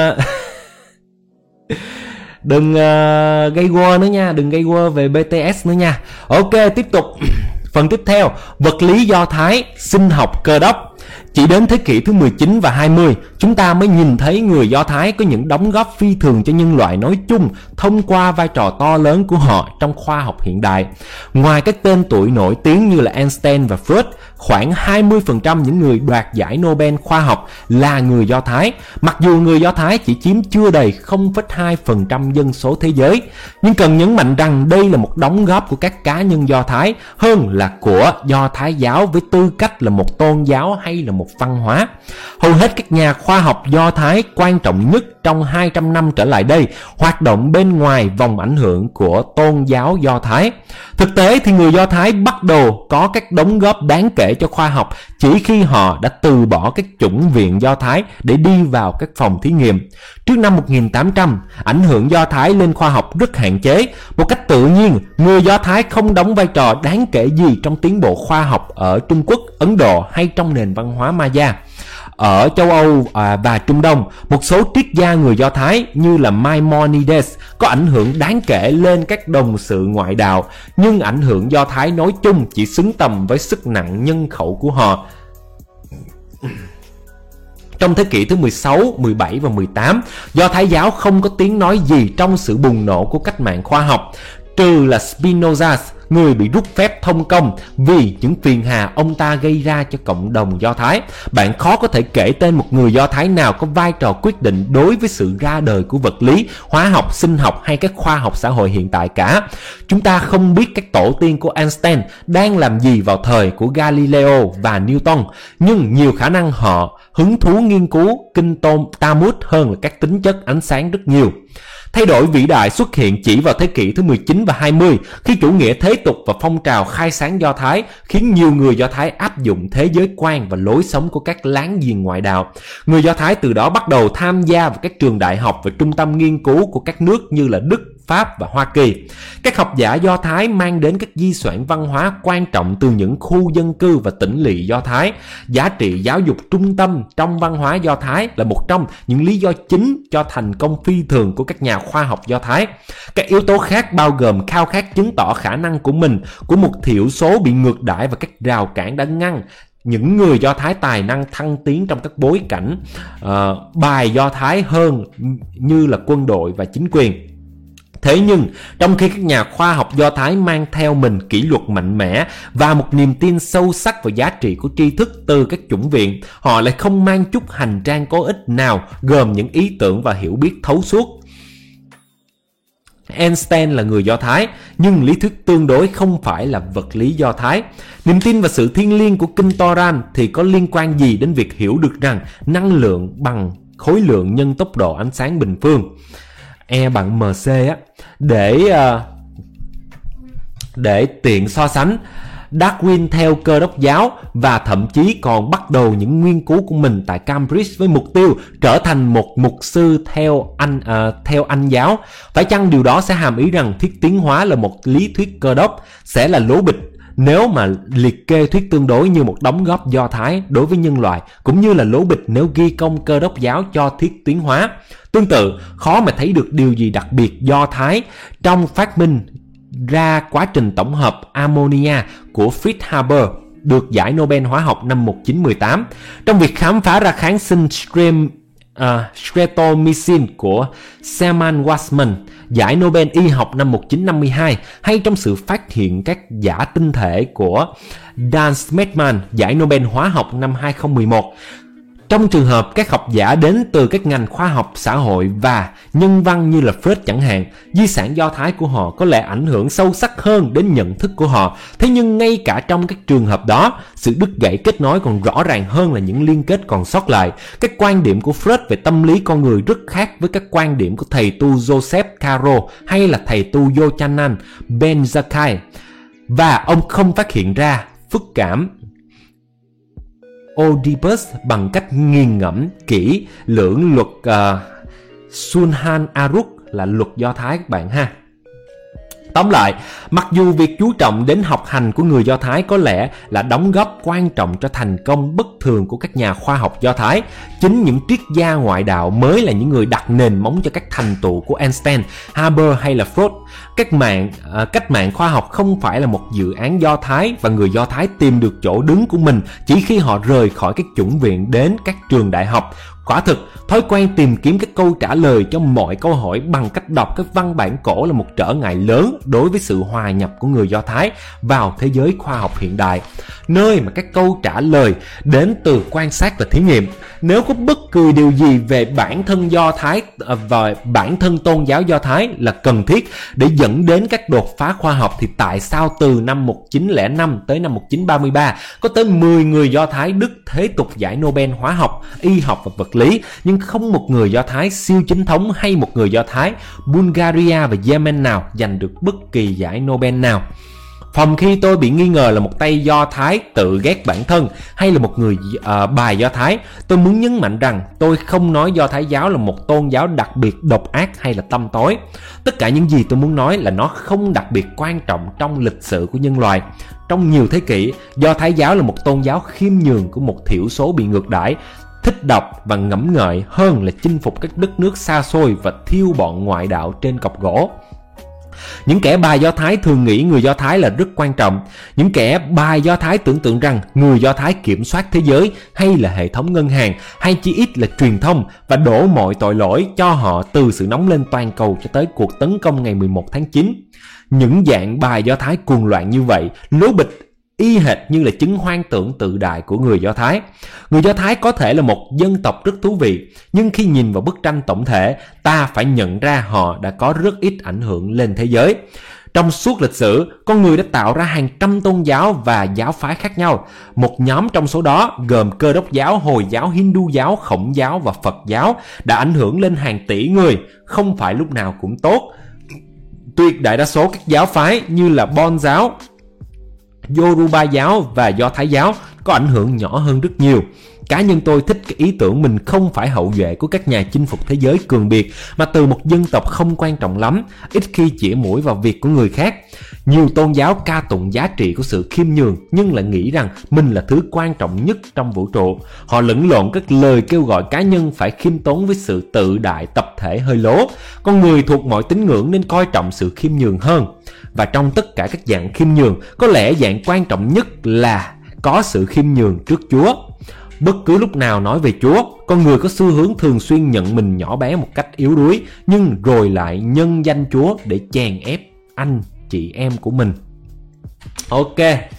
đừng gây quơ nữa nha, đừng gây quơ về BTS nữa nha. Ok, tiếp tục. Phần tiếp theo, vật lý Do Thái, sinh học Cơ đốc. Chỉ đến thế kỷ thứ 19 và 20, chúng ta mới nhìn thấy người Do Thái có những đóng góp phi thường cho nhân loại nói chung thông qua vai trò to lớn của họ trong khoa học hiện đại. Ngoài các tên tuổi nổi tiếng như là Einstein và Freud, khoảng 20% những người đoạt giải Nobel khoa học là người Do Thái, mặc dù người Do Thái chỉ chiếm chưa đầy 0,2% dân số thế giới. Nhưng cần nhấn mạnh rằng đây là một đóng góp của các cá nhân Do Thái hơn là của Do Thái giáo với tư cách là một tôn giáo hay là một văn hóa. Hầu hết các nhà khoa học Do Thái quan trọng nhất trong 200 năm trở lại đây hoạt động bên ngoài vòng ảnh hưởng của tôn giáo Do Thái. Thực tế thì người Do Thái bắt đầu có các đóng góp đáng kể cho khoa học chỉ khi họ đã từ bỏ các chủng viện Do Thái để đi vào các phòng thí nghiệm. Trước năm 1800, ảnh hưởng Do Thái lên khoa học rất hạn chế. Một cách tự nhiên, người Do Thái không đóng vai trò đáng kể gì trong tiến bộ khoa học ở Trung Quốc, Ấn Độ hay trong nền văn hóa Maya. Ở châu Âu và Trung Đông, một số triết gia người Do Thái như là Maimonides có ảnh hưởng đáng kể lên các đồng sự ngoại đạo, nhưng ảnh hưởng Do Thái nói chung chỉ xứng tầm với sức nặng nhân khẩu của họ. Trong thế kỷ thứ 16, 17 và 18, Do Thái giáo không có tiếng nói gì trong sự bùng nổ của cách mạng khoa học, trừ là Spinoza, người bị rút phép thông công vì những phiền hà ông ta gây ra cho cộng đồng Do Thái. Bạn khó có thể kể tên một người Do Thái nào có vai trò quyết định đối với sự ra đời của vật lý, hóa học, sinh học hay các khoa học xã hội hiện tại cả. Chúng ta không biết các tổ tiên của Einstein đang làm gì vào thời của Galileo và Newton, nhưng nhiều khả năng họ hứng thú nghiên cứu kinh Talmud hơn là các tính chất ánh sáng rất nhiều. Thay đổi vĩ đại xuất hiện chỉ vào thế kỷ thứ 19 và 20 khi chủ nghĩa thế tục và phong trào khai sáng Do Thái khiến nhiều người Do Thái áp dụng thế giới quan và lối sống của các láng giềng ngoại đạo. Người Do Thái từ đó bắt đầu tham gia vào các trường đại học và trung tâm nghiên cứu của các nước như là Đức, Pháp và Hoa Kỳ. Các học giả Do Thái mang đến các di sản văn hóa quan trọng từ những khu dân cư và tỉnh lỵ Do Thái. Giá trị giáo dục trung tâm trong văn hóa Do Thái là một trong những lý do chính cho thành công phi thường của các nhà khoa học Do Thái. Các yếu tố khác bao gồm khao khát chứng tỏ khả năng của mình, của một thiểu số bị ngược đãi và các rào cản đã ngăn những người Do Thái tài năng thăng tiến trong các bối cảnh bài Do Thái hơn như là quân đội và chính quyền. Thế nhưng, trong khi các nhà khoa học Do Thái mang theo mình kỷ luật mạnh mẽ và một niềm tin sâu sắc vào giá trị của tri thức từ các chủng viện, họ lại không mang chút hành trang có ích nào gồm những ý tưởng và hiểu biết thấu suốt. Einstein là người Do Thái, nhưng lý thuyết tương đối không phải là vật lý Do Thái. Niềm tin và sự thiêng liêng của kinh Toran thì có liên quan gì đến việc hiểu được rằng năng lượng bằng khối lượng nhân tốc độ ánh sáng bình phương? E bằng mc á, để tiện so sánh. Darwin theo Cơ đốc giáo và thậm chí còn bắt đầu những nghiên cứu của mình tại Cambridge với mục tiêu trở thành một mục sư theo Anh giáo. Phải chăng điều đó sẽ hàm ý rằng thuyết tiến hóa là một lý thuyết Cơ đốc, sẽ là lố bịch nếu mà liệt kê thuyết tương đối như một đóng góp Do Thái đối với nhân loại, cũng như là lố bịch nếu ghi công Cơ đốc giáo cho thuyết tiến hóa? Tương tự, khó mà thấy được điều gì đặc biệt Do Thái trong phát minh ra quá trình tổng hợp ammonia của Fritz Haber, được giải Nobel hóa học năm 1918, trong việc khám phá ra kháng sinh streptomycin của Selman Waksman, giải Nobel y học năm 1952, hay trong sự phát hiện các giả tinh thể của Dan Smetman, giải Nobel hóa học năm 2011. Trong trường hợp các học giả đến từ các ngành khoa học xã hội và nhân văn như là Freud chẳng hạn, di sản Do Thái của họ có lẽ ảnh hưởng sâu sắc hơn đến nhận thức của họ. Thế nhưng ngay cả trong các trường hợp đó, sự đứt gãy kết nối còn rõ ràng hơn là những liên kết còn sót lại. Các quan điểm của Freud về tâm lý con người rất khác với các quan điểm của thầy tu Joseph Caro hay là thầy tu Yochanan Ben Zakkai. Và ông không phát hiện ra phức cảm Oedipus bằng cách nghiền ngẫm kỹ lưỡng luật Shulchan Aruch là luật Do Thái các bạn ha. Tóm lại, mặc dù việc chú trọng đến học hành của người Do Thái có lẽ là đóng góp quan trọng cho thành công bất thường của các nhà khoa học Do Thái, chính những triết gia ngoại đạo mới là những người đặt nền móng cho các thành tựu của Einstein, Haber hay là Freud. Cách mạng khoa học không phải là một dự án Do Thái, và người Do Thái tìm được chỗ đứng của mình chỉ khi họ rời khỏi các chủng viện đến các trường đại học. Quả thực, thói quen tìm kiếm các câu trả lời cho mọi câu hỏi bằng cách đọc các văn bản cổ là một trở ngại lớn đối với sự hòa nhập của người Do Thái vào thế giới khoa học hiện đại, nơi mà các câu trả lời đến từ quan sát và thí nghiệm. Nếu có bất cứ điều gì về bản thân Do Thái và bản thân tôn giáo Do Thái là cần thiết để dẫn đến các đột phá khoa học, thì tại sao từ năm 1905 tới năm 1933 có tới 10 người Do Thái Đức thế tục giải Nobel hóa học, y học và vật lý, nhưng không một người Do Thái siêu chính thống hay một người Do Thái Bulgaria và Yemen nào giành được bất kỳ giải Nobel nào? Phòng khi tôi bị nghi ngờ là một tay Do Thái tự ghét bản thân hay là một người bài Do Thái, tôi muốn nhấn mạnh rằng tôi không nói Do Thái giáo là một tôn giáo đặc biệt độc ác hay là tăm tối. Tất cả những gì tôi muốn nói là nó không đặc biệt quan trọng trong lịch sử của nhân loại. Trong nhiều thế kỷ, Do Thái giáo là một tôn giáo khiêm nhường của một thiểu số bị ngược đãi, thích đọc và ngẫm ngợi hơn là chinh phục các đất nước xa xôi và thiêu bọn ngoại đạo trên cọc gỗ. Những kẻ bài Do Thái thường nghĩ người Do Thái là rất quan trọng. Những kẻ bài Do Thái tưởng tượng rằng người Do Thái kiểm soát thế giới, hay là hệ thống ngân hàng, hay chỉ ít là truyền thông, và đổ mọi tội lỗi cho họ từ sự nóng lên toàn cầu cho tới cuộc tấn công ngày 11 tháng 9. Những dạng bài Do Thái cuồng loạn như vậy, lố bịch y hệt như là chứng hoang tưởng tự đại của người Do Thái. Người Do Thái có thể là một dân tộc rất thú vị, nhưng khi nhìn vào bức tranh tổng thể, ta phải nhận ra họ đã có rất ít ảnh hưởng lên thế giới. Trong suốt lịch sử, con người đã tạo ra hàng trăm tôn giáo và giáo phái khác nhau. Một nhóm trong số đó gồm Cơ Đốc giáo, Hồi giáo, Hindu giáo, Khổng giáo và Phật giáo đã ảnh hưởng lên hàng tỷ người, không phải lúc nào cũng tốt. Tuyệt đại đa số các giáo phái như là Bon giáo, Yoruba giáo và Do Thái giáo có ảnh hưởng nhỏ hơn rất nhiều. Cá nhân tôi thích cái ý tưởng mình không phải hậu duệ của các nhà chinh phục thế giới cường biệt, mà từ một dân tộc không quan trọng lắm, ít khi chĩa mũi vào việc của người khác. Nhiều tôn giáo ca tụng giá trị của sự khiêm nhường, nhưng lại nghĩ rằng mình là thứ quan trọng nhất trong vũ trụ. Họ lẫn lộn các lời kêu gọi cá nhân phải khiêm tốn với sự tự đại tập thể hơi lố. Con người thuộc mọi tín ngưỡng nên coi trọng sự khiêm nhường hơn. Và trong tất cả các dạng khiêm nhường, có lẽ dạng quan trọng nhất là có sự khiêm nhường trước Chúa. Bất cứ lúc nào nói về Chúa, con người có xu hướng thường xuyên nhận mình nhỏ bé một cách yếu đuối, nhưng rồi lại nhân danh Chúa để chèn ép anh chị em của mình. Ok,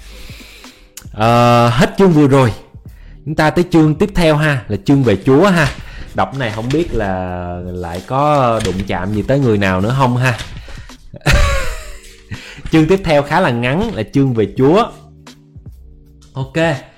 hết chương vừa rồi, chúng ta tới chương tiếp theo ha, là chương về Chúa ha. Đọc này không biết là lại có đụng chạm gì tới người nào nữa không ha. Chương tiếp theo khá là ngắn, là chương về Chúa. Ok.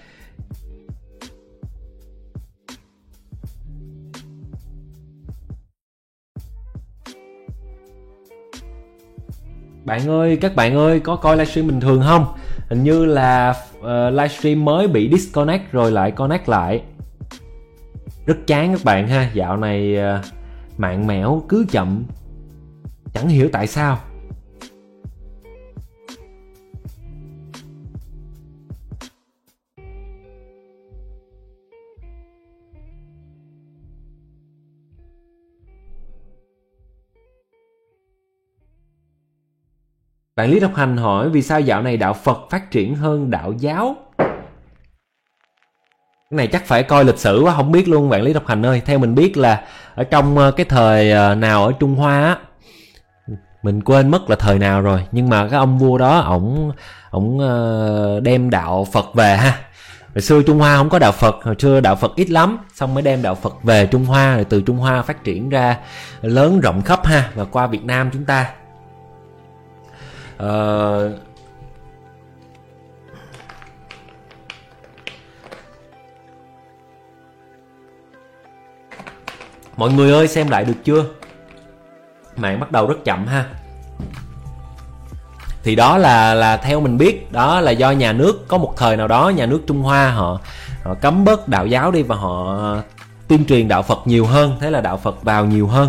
Các bạn ơi, có coi livestream bình thường không? Hình như là livestream mới bị disconnect rồi lại connect lại. Rất chán các bạn ha, dạo này mạng mẽo cứ chậm, chẳng hiểu tại sao. Bạn Lý Độc Hành hỏi vì sao dạo này đạo Phật phát triển hơn đạo giáo? Cái này chắc phải coi lịch sử quá, không biết luôn bạn Lý Độc Hành ơi. Theo mình biết là ở trong cái thời nào ở Trung Hoa á, mình quên mất là thời nào rồi, nhưng mà cái ông vua đó ổng đem đạo Phật về ha. Hồi xưa Trung Hoa không có đạo Phật, hồi xưa đạo Phật ít lắm, xong mới đem đạo Phật về Trung Hoa, rồi từ Trung Hoa phát triển ra lớn rộng khắp ha, và qua Việt Nam chúng ta. Mọi người ơi, xem lại được chưa? Mạng bắt đầu rất chậm ha. Thì đó là theo mình biết, đó là do nhà nước có một thời nào đó, nhà nước Trung Hoa họ cấm bớt đạo giáo đi và họ tuyên truyền đạo Phật nhiều hơn, thế là đạo Phật vào nhiều hơn.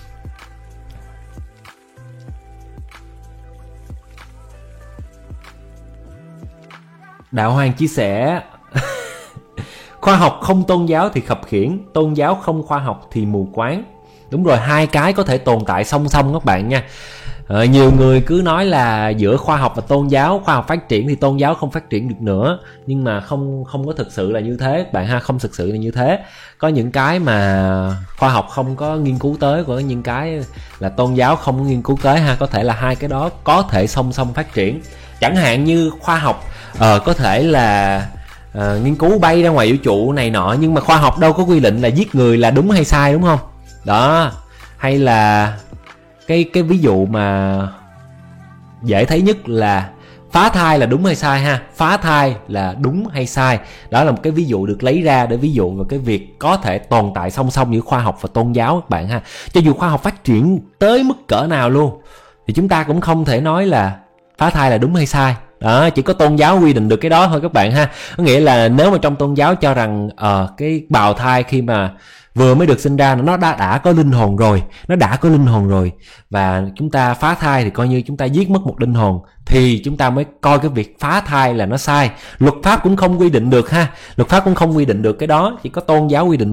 Đạo Hoàng chia sẻ khoa học không tôn giáo thì khập khiễng, tôn giáo không khoa học thì mù quáng. Đúng rồi, hai cái có thể tồn tại song song các bạn nha. Nhiều người cứ nói là giữa khoa học và tôn giáo, khoa học phát triển thì tôn giáo không phát triển được nữa, nhưng mà không có thực sự là như thế bạn ha, không thực sự là như thế. Có những cái mà khoa học không có nghiên cứu tới, có những cái là tôn giáo không có nghiên cứu tới ha. Có thể là hai cái đó có thể song song phát triển. Chẳng hạn như khoa học có thể là nghiên cứu bay ra ngoài vũ trụ này nọ, nhưng mà khoa học đâu có quy định là giết người là đúng hay sai, đúng không? Đó, hay là cái ví dụ mà dễ thấy nhất là phá thai là đúng hay sai ha. Phá thai là đúng hay sai, đó là một cái ví dụ được lấy ra để ví dụ vào cái việc có thể tồn tại song song giữa khoa học và tôn giáo các bạn ha. Cho dù khoa học phát triển tới mức cỡ nào luôn thì chúng ta cũng không thể nói là phá thai là đúng hay sai. Đó, chỉ có tôn giáo quy định được cái đó thôi các bạn ha. Có nghĩa là nếu mà trong tôn giáo cho rằng cái bào thai khi mà vừa mới được sinh ra nó đã có linh hồn rồi, nó đã có linh hồn rồi, và chúng ta phá thai thì coi như chúng ta giết mất một linh hồn, thì chúng ta mới coi cái việc phá thai là nó sai. Luật pháp cũng không quy định được ha, luật pháp cũng không quy định được cái đó, chỉ có tôn giáo quy định được.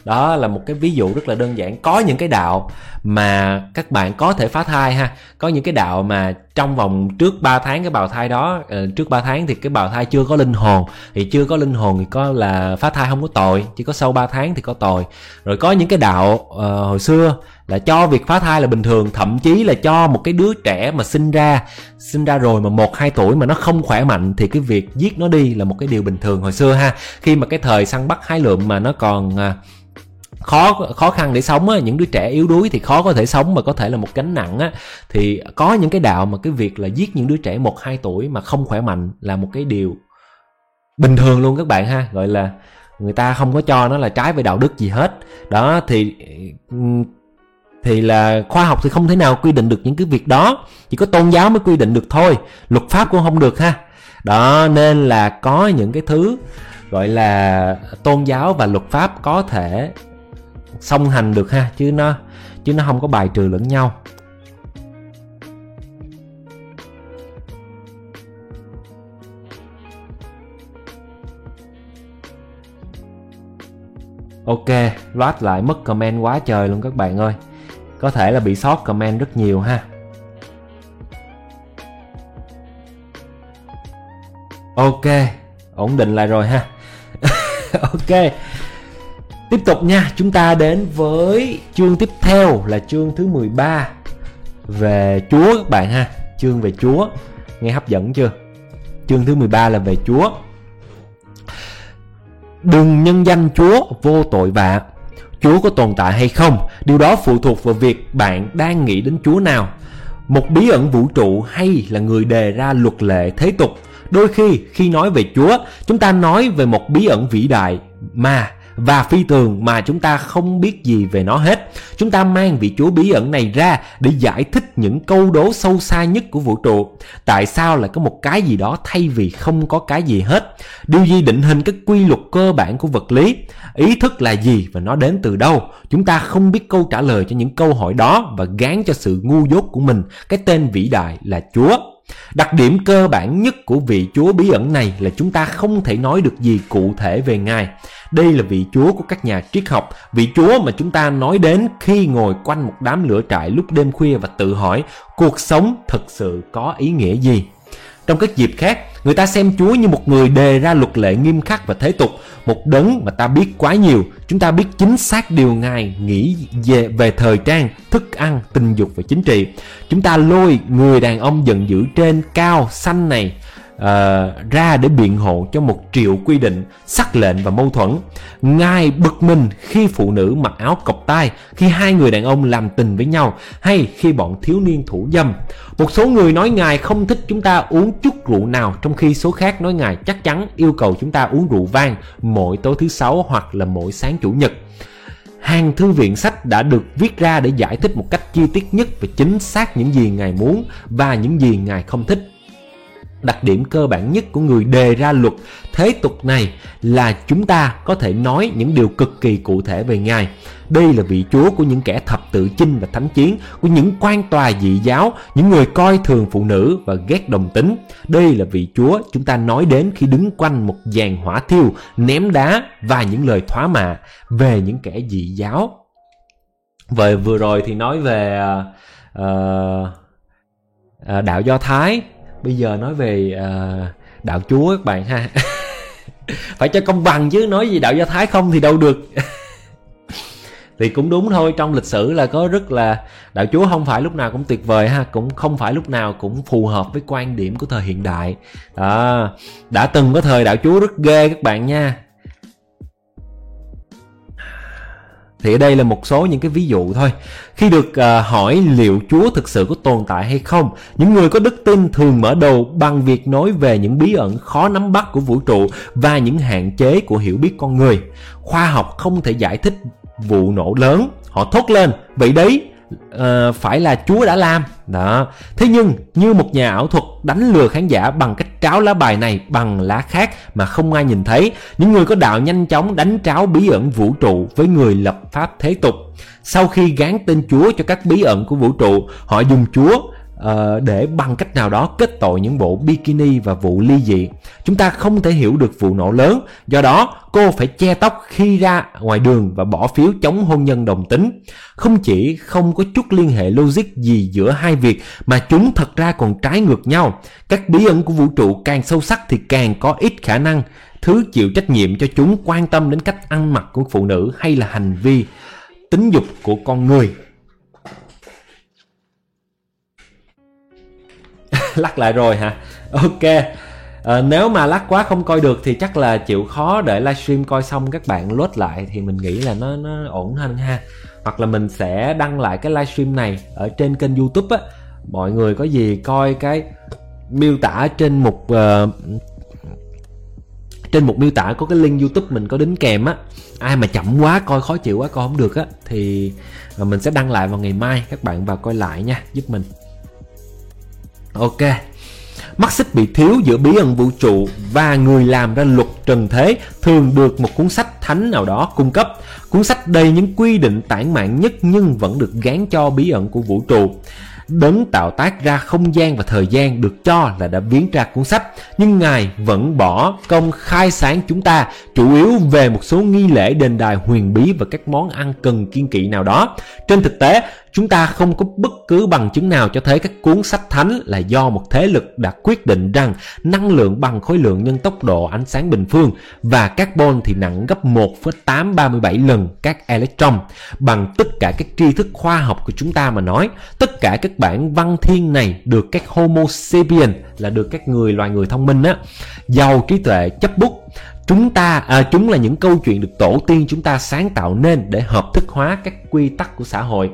Đó là một cái ví dụ rất là đơn giản. Có những cái đạo mà các bạn có thể phá thai ha. Có những cái đạo mà trong vòng trước 3 tháng cái bào thai đó, trước 3 tháng thì cái bào thai chưa có linh hồn. Thì chưa có linh hồn thì có là phá thai không có tội, chỉ có sau 3 tháng thì có tội. Rồi có những cái đạo hồi xưa là cho việc phá thai là bình thường, thậm chí là cho một cái đứa trẻ mà sinh ra rồi mà 1-2 tuổi mà nó không khỏe mạnh thì cái việc giết nó đi là một cái điều bình thường hồi xưa ha. Khi mà cái thời săn bắt hái lượm mà nó còn khó khăn để sống á, những đứa trẻ yếu đuối thì khó có thể sống mà có thể là một gánh nặng á, thì có những cái đạo mà cái việc là giết những đứa trẻ 1-2 tuổi mà không khỏe mạnh là một cái điều bình thường luôn các bạn ha, gọi là người ta không có cho nó là trái về đạo đức gì hết. Đó thì là khoa học thì không thể nào quy định được những cái việc đó, chỉ có tôn giáo mới quy định được thôi, luật pháp cũng không được ha. Đó nên là có những cái thứ gọi là tôn giáo và luật pháp có thể song hành được ha, chứ nó không có bài trừ lẫn nhau. Ok, loát lại mất comment quá trời luôn các bạn ơi. Có thể là bị sót comment rất nhiều ha. Ok, ổn định lại rồi ha. Ok, tiếp tục nha. Chúng ta đến với chương tiếp theo là chương thứ 13 về Chúa các bạn ha. Chương về Chúa, nghe hấp dẫn chưa? Chương thứ 13 là về Chúa. Đừng nhân danh Chúa vô tội vạ. Chúa có tồn tại hay không, điều đó phụ thuộc vào việc bạn đang nghĩ đến Chúa nào. Một bí ẩn vũ trụ hay là người đề ra luật lệ thế tục. Đôi khi nói về Chúa, chúng ta nói về một bí ẩn vĩ đại và phi thường mà chúng ta không biết gì về nó hết. Chúng ta mang vị Chúa bí ẩn này ra để giải thích những câu đố sâu xa nhất của vũ trụ. Tại sao lại có một cái gì đó thay vì không có cái gì hết? Điều gì định hình các quy luật cơ bản của vật lý? Ý thức là gì và nó đến từ đâu? Chúng ta không biết câu trả lời cho những câu hỏi đó và gán cho sự ngu dốt của mình cái tên vĩ đại là Chúa. Đặc điểm cơ bản nhất của vị Chúa bí ẩn này là chúng ta không thể nói được gì cụ thể về Ngài. Đây là vị Chúa của các nhà triết học, vị Chúa mà chúng ta nói đến khi ngồi quanh một đám lửa trại lúc đêm khuya và tự hỏi cuộc sống thực sự có ý nghĩa gì. Trong các dịp khác, người ta xem Chúa như một người đề ra luật lệ nghiêm khắc và thế tục, một đấng mà ta biết quá nhiều. Chúng ta biết chính xác điều Ngài nghĩ về thời trang, thức ăn, tình dục và chính trị. Chúng ta lôi người đàn ông giận dữ trên cao xanh này ra để biện hộ cho 1 triệu quy định, sắc lệnh và mâu thuẫn. Ngài bực mình khi phụ nữ mặc áo cộc tay, khi hai người đàn ông làm tình với nhau, hay khi bọn thiếu niên thủ dâm. Một số người nói Ngài không thích chúng ta uống chút rượu nào, trong khi số khác nói Ngài chắc chắn yêu cầu chúng ta uống rượu vang mỗi tối thứ Sáu hoặc là mỗi sáng Chủ nhật. Hàng thư viện sách đã được viết ra để giải thích một cách chi tiết nhất và chính xác những gì Ngài muốn và những gì Ngài không thích. Đặc điểm cơ bản nhất của người đề ra luật thế tục này là chúng ta có thể nói những điều cực kỳ cụ thể về Ngài. Đây là vị Chúa của những kẻ thập tự chinh và thánh chiến, của những quan tòa dị giáo, những người coi thường phụ nữ và ghét đồng tính. Đây là vị Chúa chúng ta nói đến khi đứng quanh một giàn hỏa thiêu, ném đá và những lời thóa mạ về những kẻ dị giáo. Vừa rồi thì nói về đạo Do Thái. Bây giờ nói về đạo Chúa các bạn ha. Phải cho công bằng chứ, nói gì đạo Do Thái không thì đâu được. Thì cũng đúng thôi, trong lịch sử là có rất là đạo Chúa không phải lúc nào cũng tuyệt vời ha, cũng không phải lúc nào cũng phù hợp với quan điểm của thời hiện đại. Đó, đã từng có thời đạo Chúa rất ghê các bạn nha. Thì ở đây là một số những cái ví dụ thôi. Khi được hỏi liệu Chúa thực sự có tồn tại hay không, những người có đức tin thường mở đầu bằng việc nói về những bí ẩn khó nắm bắt của vũ trụ và những hạn chế của hiểu biết con người. Khoa học không thể giải thích vụ nổ lớn. Họ thốt lên, vậy đấy phải là Chúa đã làm. Đó. Thế nhưng như một nhà ảo thuật đánh lừa khán giả bằng cách tráo lá bài này bằng lá khác mà không ai nhìn thấy, những người có đạo nhanh chóng đánh tráo bí ẩn vũ trụ với người lập pháp thế tục. Sau khi gán tên Chúa cho các bí ẩn của vũ trụ, họ dùng Chúa để bằng cách nào đó kết tội những bộ bikini và vụ ly dị. Chúng ta không thể hiểu được vụ nổ lớn, do đó cô phải che tóc khi ra ngoài đường và bỏ phiếu chống hôn nhân đồng tính. Không chỉ không có chút liên hệ logic gì giữa hai việc, mà chúng thật ra còn trái ngược nhau. Các bí ẩn của vũ trụ càng sâu sắc thì càng có ít khả năng thứ chịu trách nhiệm cho chúng quan tâm đến cách ăn mặc của phụ nữ hay là hành vi tính dục của con người. Lắc lại rồi hả? Ok. Nếu mà lắc quá không coi được thì chắc là chịu khó để livestream coi xong các bạn load lại thì mình nghĩ là nó ổn hơn ha. Hoặc là mình sẽ đăng lại cái livestream này ở trên kênh YouTube á. Mọi người có gì coi cái miêu tả trên mục miêu tả có cái link YouTube mình có đính kèm á. Ai mà chậm quá coi khó chịu quá coi không được á thì mình sẽ đăng lại vào ngày mai, các bạn vào coi lại nha, giúp mình. Ok. Mắt xích bị thiếu giữa bí ẩn vũ trụ và người làm ra luật trần thế thường được một cuốn sách thánh nào đó cung cấp. Cuốn sách đầy những quy định tản mạn nhất nhưng vẫn được gán cho bí ẩn của vũ trụ. Đấng tạo tác ra không gian và thời gian được cho là đã viết ra cuốn sách, nhưng Ngài vẫn bỏ công khai sáng chúng ta, chủ yếu về một số nghi lễ đền đài huyền bí và các món ăn cần kiêng kỵ nào đó. Trên thực tế, chúng ta không có bất cứ bằng chứng nào cho thấy các cuốn sách thánh là do một thế lực đã quyết định rằng năng lượng bằng khối lượng nhân tốc độ ánh sáng bình phương và carbon thì nặng gấp 1,837 lần các electron. Bằng tất cả các tri thức khoa học của chúng ta mà nói, tất cả các bản văn thiên này được các Homo sapiens, là được các loài người thông minh á, giàu trí tuệ chấp bút. Chúng là những câu chuyện được tổ tiên chúng ta sáng tạo nên để hợp thức hóa các quy tắc của xã hội.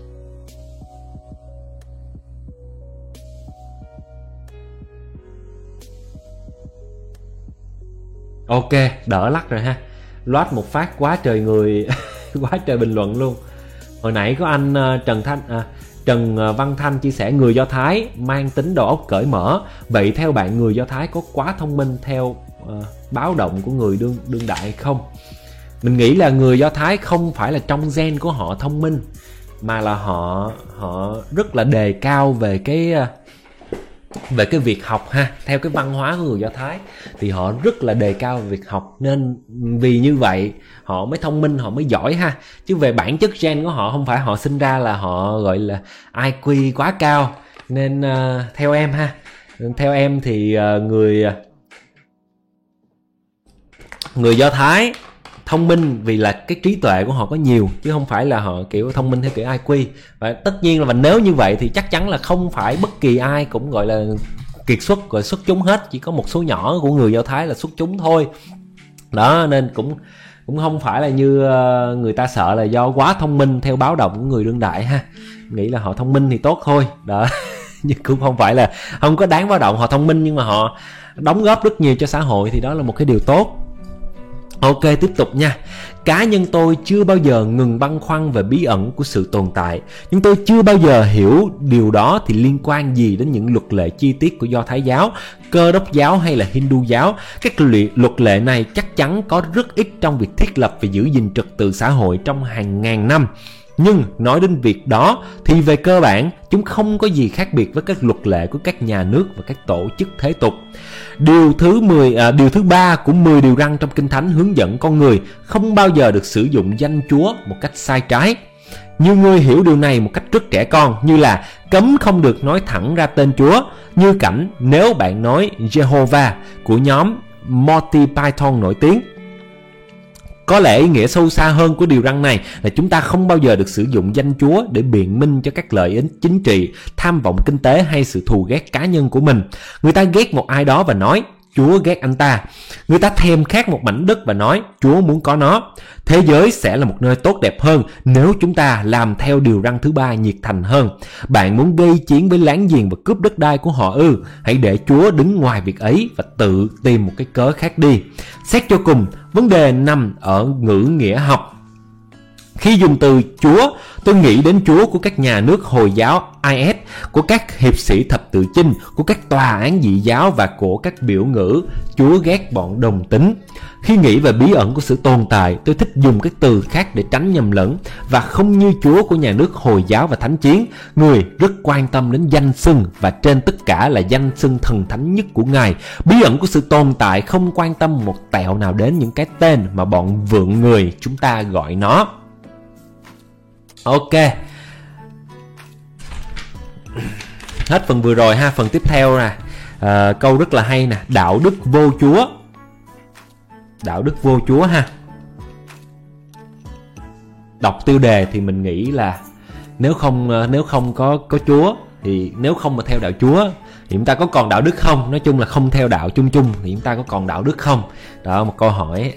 Ok, đỡ lắc rồi ha. Loát một phát quá trời người quá trời bình luận luôn. Hồi nãy có anh Trần Văn Thanh chia sẻ người Do Thái mang tính đầu óc cởi mở. Vậy theo bạn người Do Thái có quá thông minh theo báo động của người đương đại không? Mình nghĩ là người Do Thái không phải là trong gen của họ thông minh, mà là họ rất là đề cao về cái việc học ha. Theo cái văn hóa của người Do Thái thì họ rất là đề cao về việc học, nên vì như vậy họ mới thông minh, họ mới giỏi ha. Chứ về bản chất gen của họ không phải họ sinh ra là họ gọi là IQ quá cao. Nên theo em ha, theo em thì người Do Thái thông minh vì là cái trí tuệ của họ có nhiều, chứ không phải là họ kiểu thông minh theo kiểu IQ. Và tất nhiên là nếu như vậy thì chắc chắn là không phải bất kỳ ai cũng gọi là kiệt xuất, gọi xuất chúng hết. Chỉ có một số nhỏ của người Do Thái là xuất chúng thôi. Đó, nên cũng không phải là như người ta sợ là do quá thông minh theo báo động của người đương đại ha. Nghĩ là họ thông minh thì tốt thôi. Đó. Nhưng cũng không phải là không có đáng báo động. Họ thông minh nhưng mà họ đóng góp rất nhiều cho xã hội thì đó là một cái điều tốt. Ok, tiếp tục nha. Cá nhân tôi chưa bao giờ ngừng băn khoăn về bí ẩn của sự tồn tại, nhưng tôi chưa bao giờ hiểu điều đó thì liên quan gì đến những luật lệ chi tiết của Do Thái giáo, Cơ đốc giáo hay là Hindu giáo. Các luật lệ này chắc chắn có rất ít trong việc thiết lập và giữ gìn trật tự xã hội trong hàng ngàn năm. Nhưng nói đến việc đó thì về cơ bản chúng không có gì khác biệt với các luật lệ của các nhà nước và các tổ chức thế tục. Điều thứ 3 của 10 điều răn trong Kinh Thánh hướng dẫn con người không bao giờ được sử dụng danh Chúa một cách sai trái. Nhiều người hiểu điều này một cách rất trẻ con, như là cấm không được nói thẳng ra tên Chúa, như cảnh nếu bạn nói Jehovah của nhóm Monty Python nổi tiếng. Có lẽ ý nghĩa sâu xa hơn của điều răn này là chúng ta không bao giờ được sử dụng danh Chúa để biện minh cho các lợi ích chính trị, tham vọng kinh tế hay sự thù ghét cá nhân của mình. Người ta ghét một ai đó và nói Chúa ghét anh ta. Người ta thèm khát một mảnh đất và nói Chúa muốn có nó. Thế giới sẽ là một nơi tốt đẹp hơn nếu chúng ta làm theo điều răn thứ 3 nhiệt thành hơn. Bạn muốn gây chiến với láng giềng và cướp đất đai của họ ư? Hãy để Chúa đứng ngoài việc ấy và tự tìm một cái cớ khác đi. Xét cho cùng, vấn đề nằm ở ngữ nghĩa học. Khi dùng từ Chúa, tôi nghĩ đến Chúa của các nhà nước Hồi giáo IS, của các hiệp sĩ thập tự chinh, của các tòa án dị giáo và của các biểu ngữ Chúa ghét bọn đồng tính. Khi nghĩ về bí ẩn của sự tồn tại, tôi thích dùng các từ khác để tránh nhầm lẫn, và không như Chúa của nhà nước Hồi giáo và Thánh chiến, người rất quan tâm đến danh xưng và trên tất cả là danh xưng thần thánh nhất của Ngài. Bí ẩn của sự tồn tại không quan tâm một tẹo nào đến những cái tên mà bọn vượn người chúng ta gọi nó. Ok, hết phần vừa rồi ha. Phần tiếp theo nè, câu rất là hay nè, đạo đức vô Chúa. Đạo đức vô Chúa ha. Đọc tiêu đề thì mình nghĩ là nếu không có Chúa, thì nếu không mà theo đạo Chúa thì chúng ta có còn đạo đức không? Nói chung là không theo đạo chung chung thì chúng ta có còn đạo đức không? Đó, một câu hỏi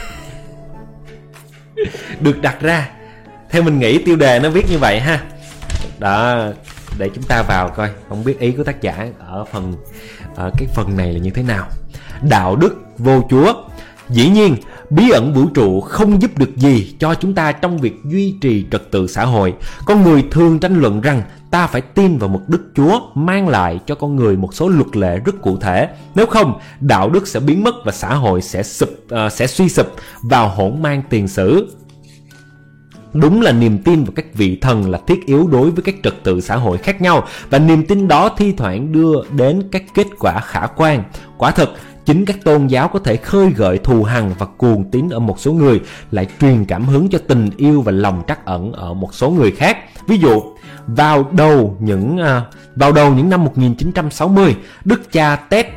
được đặt ra. Theo mình nghĩ tiêu đề nó viết như vậy ha. Đó, để chúng ta vào coi, không biết ý của tác giả ở cái phần này là như thế nào. Đạo đức vô Chúa. Dĩ nhiên, bí ẩn vũ trụ không giúp được gì cho chúng ta trong việc duy trì trật tự xã hội. Con người thường tranh luận rằng ta phải tin vào một Đức Chúa mang lại cho con người một số luật lệ rất cụ thể. Nếu không, đạo đức sẽ biến mất và xã hội sẽ suy sụp vào hỗn mang tiền sử. Đúng là niềm tin vào các vị thần là thiết yếu đối với các trật tự xã hội khác nhau, và niềm tin đó thi thoảng đưa đến các kết quả khả quan. Quả thực, chính các tôn giáo có thể khơi gợi thù hằn và cuồng tín ở một số người, lại truyền cảm hứng cho tình yêu và lòng trắc ẩn ở một số người khác. Ví dụ, vào đầu những năm 1960, Đức cha Ted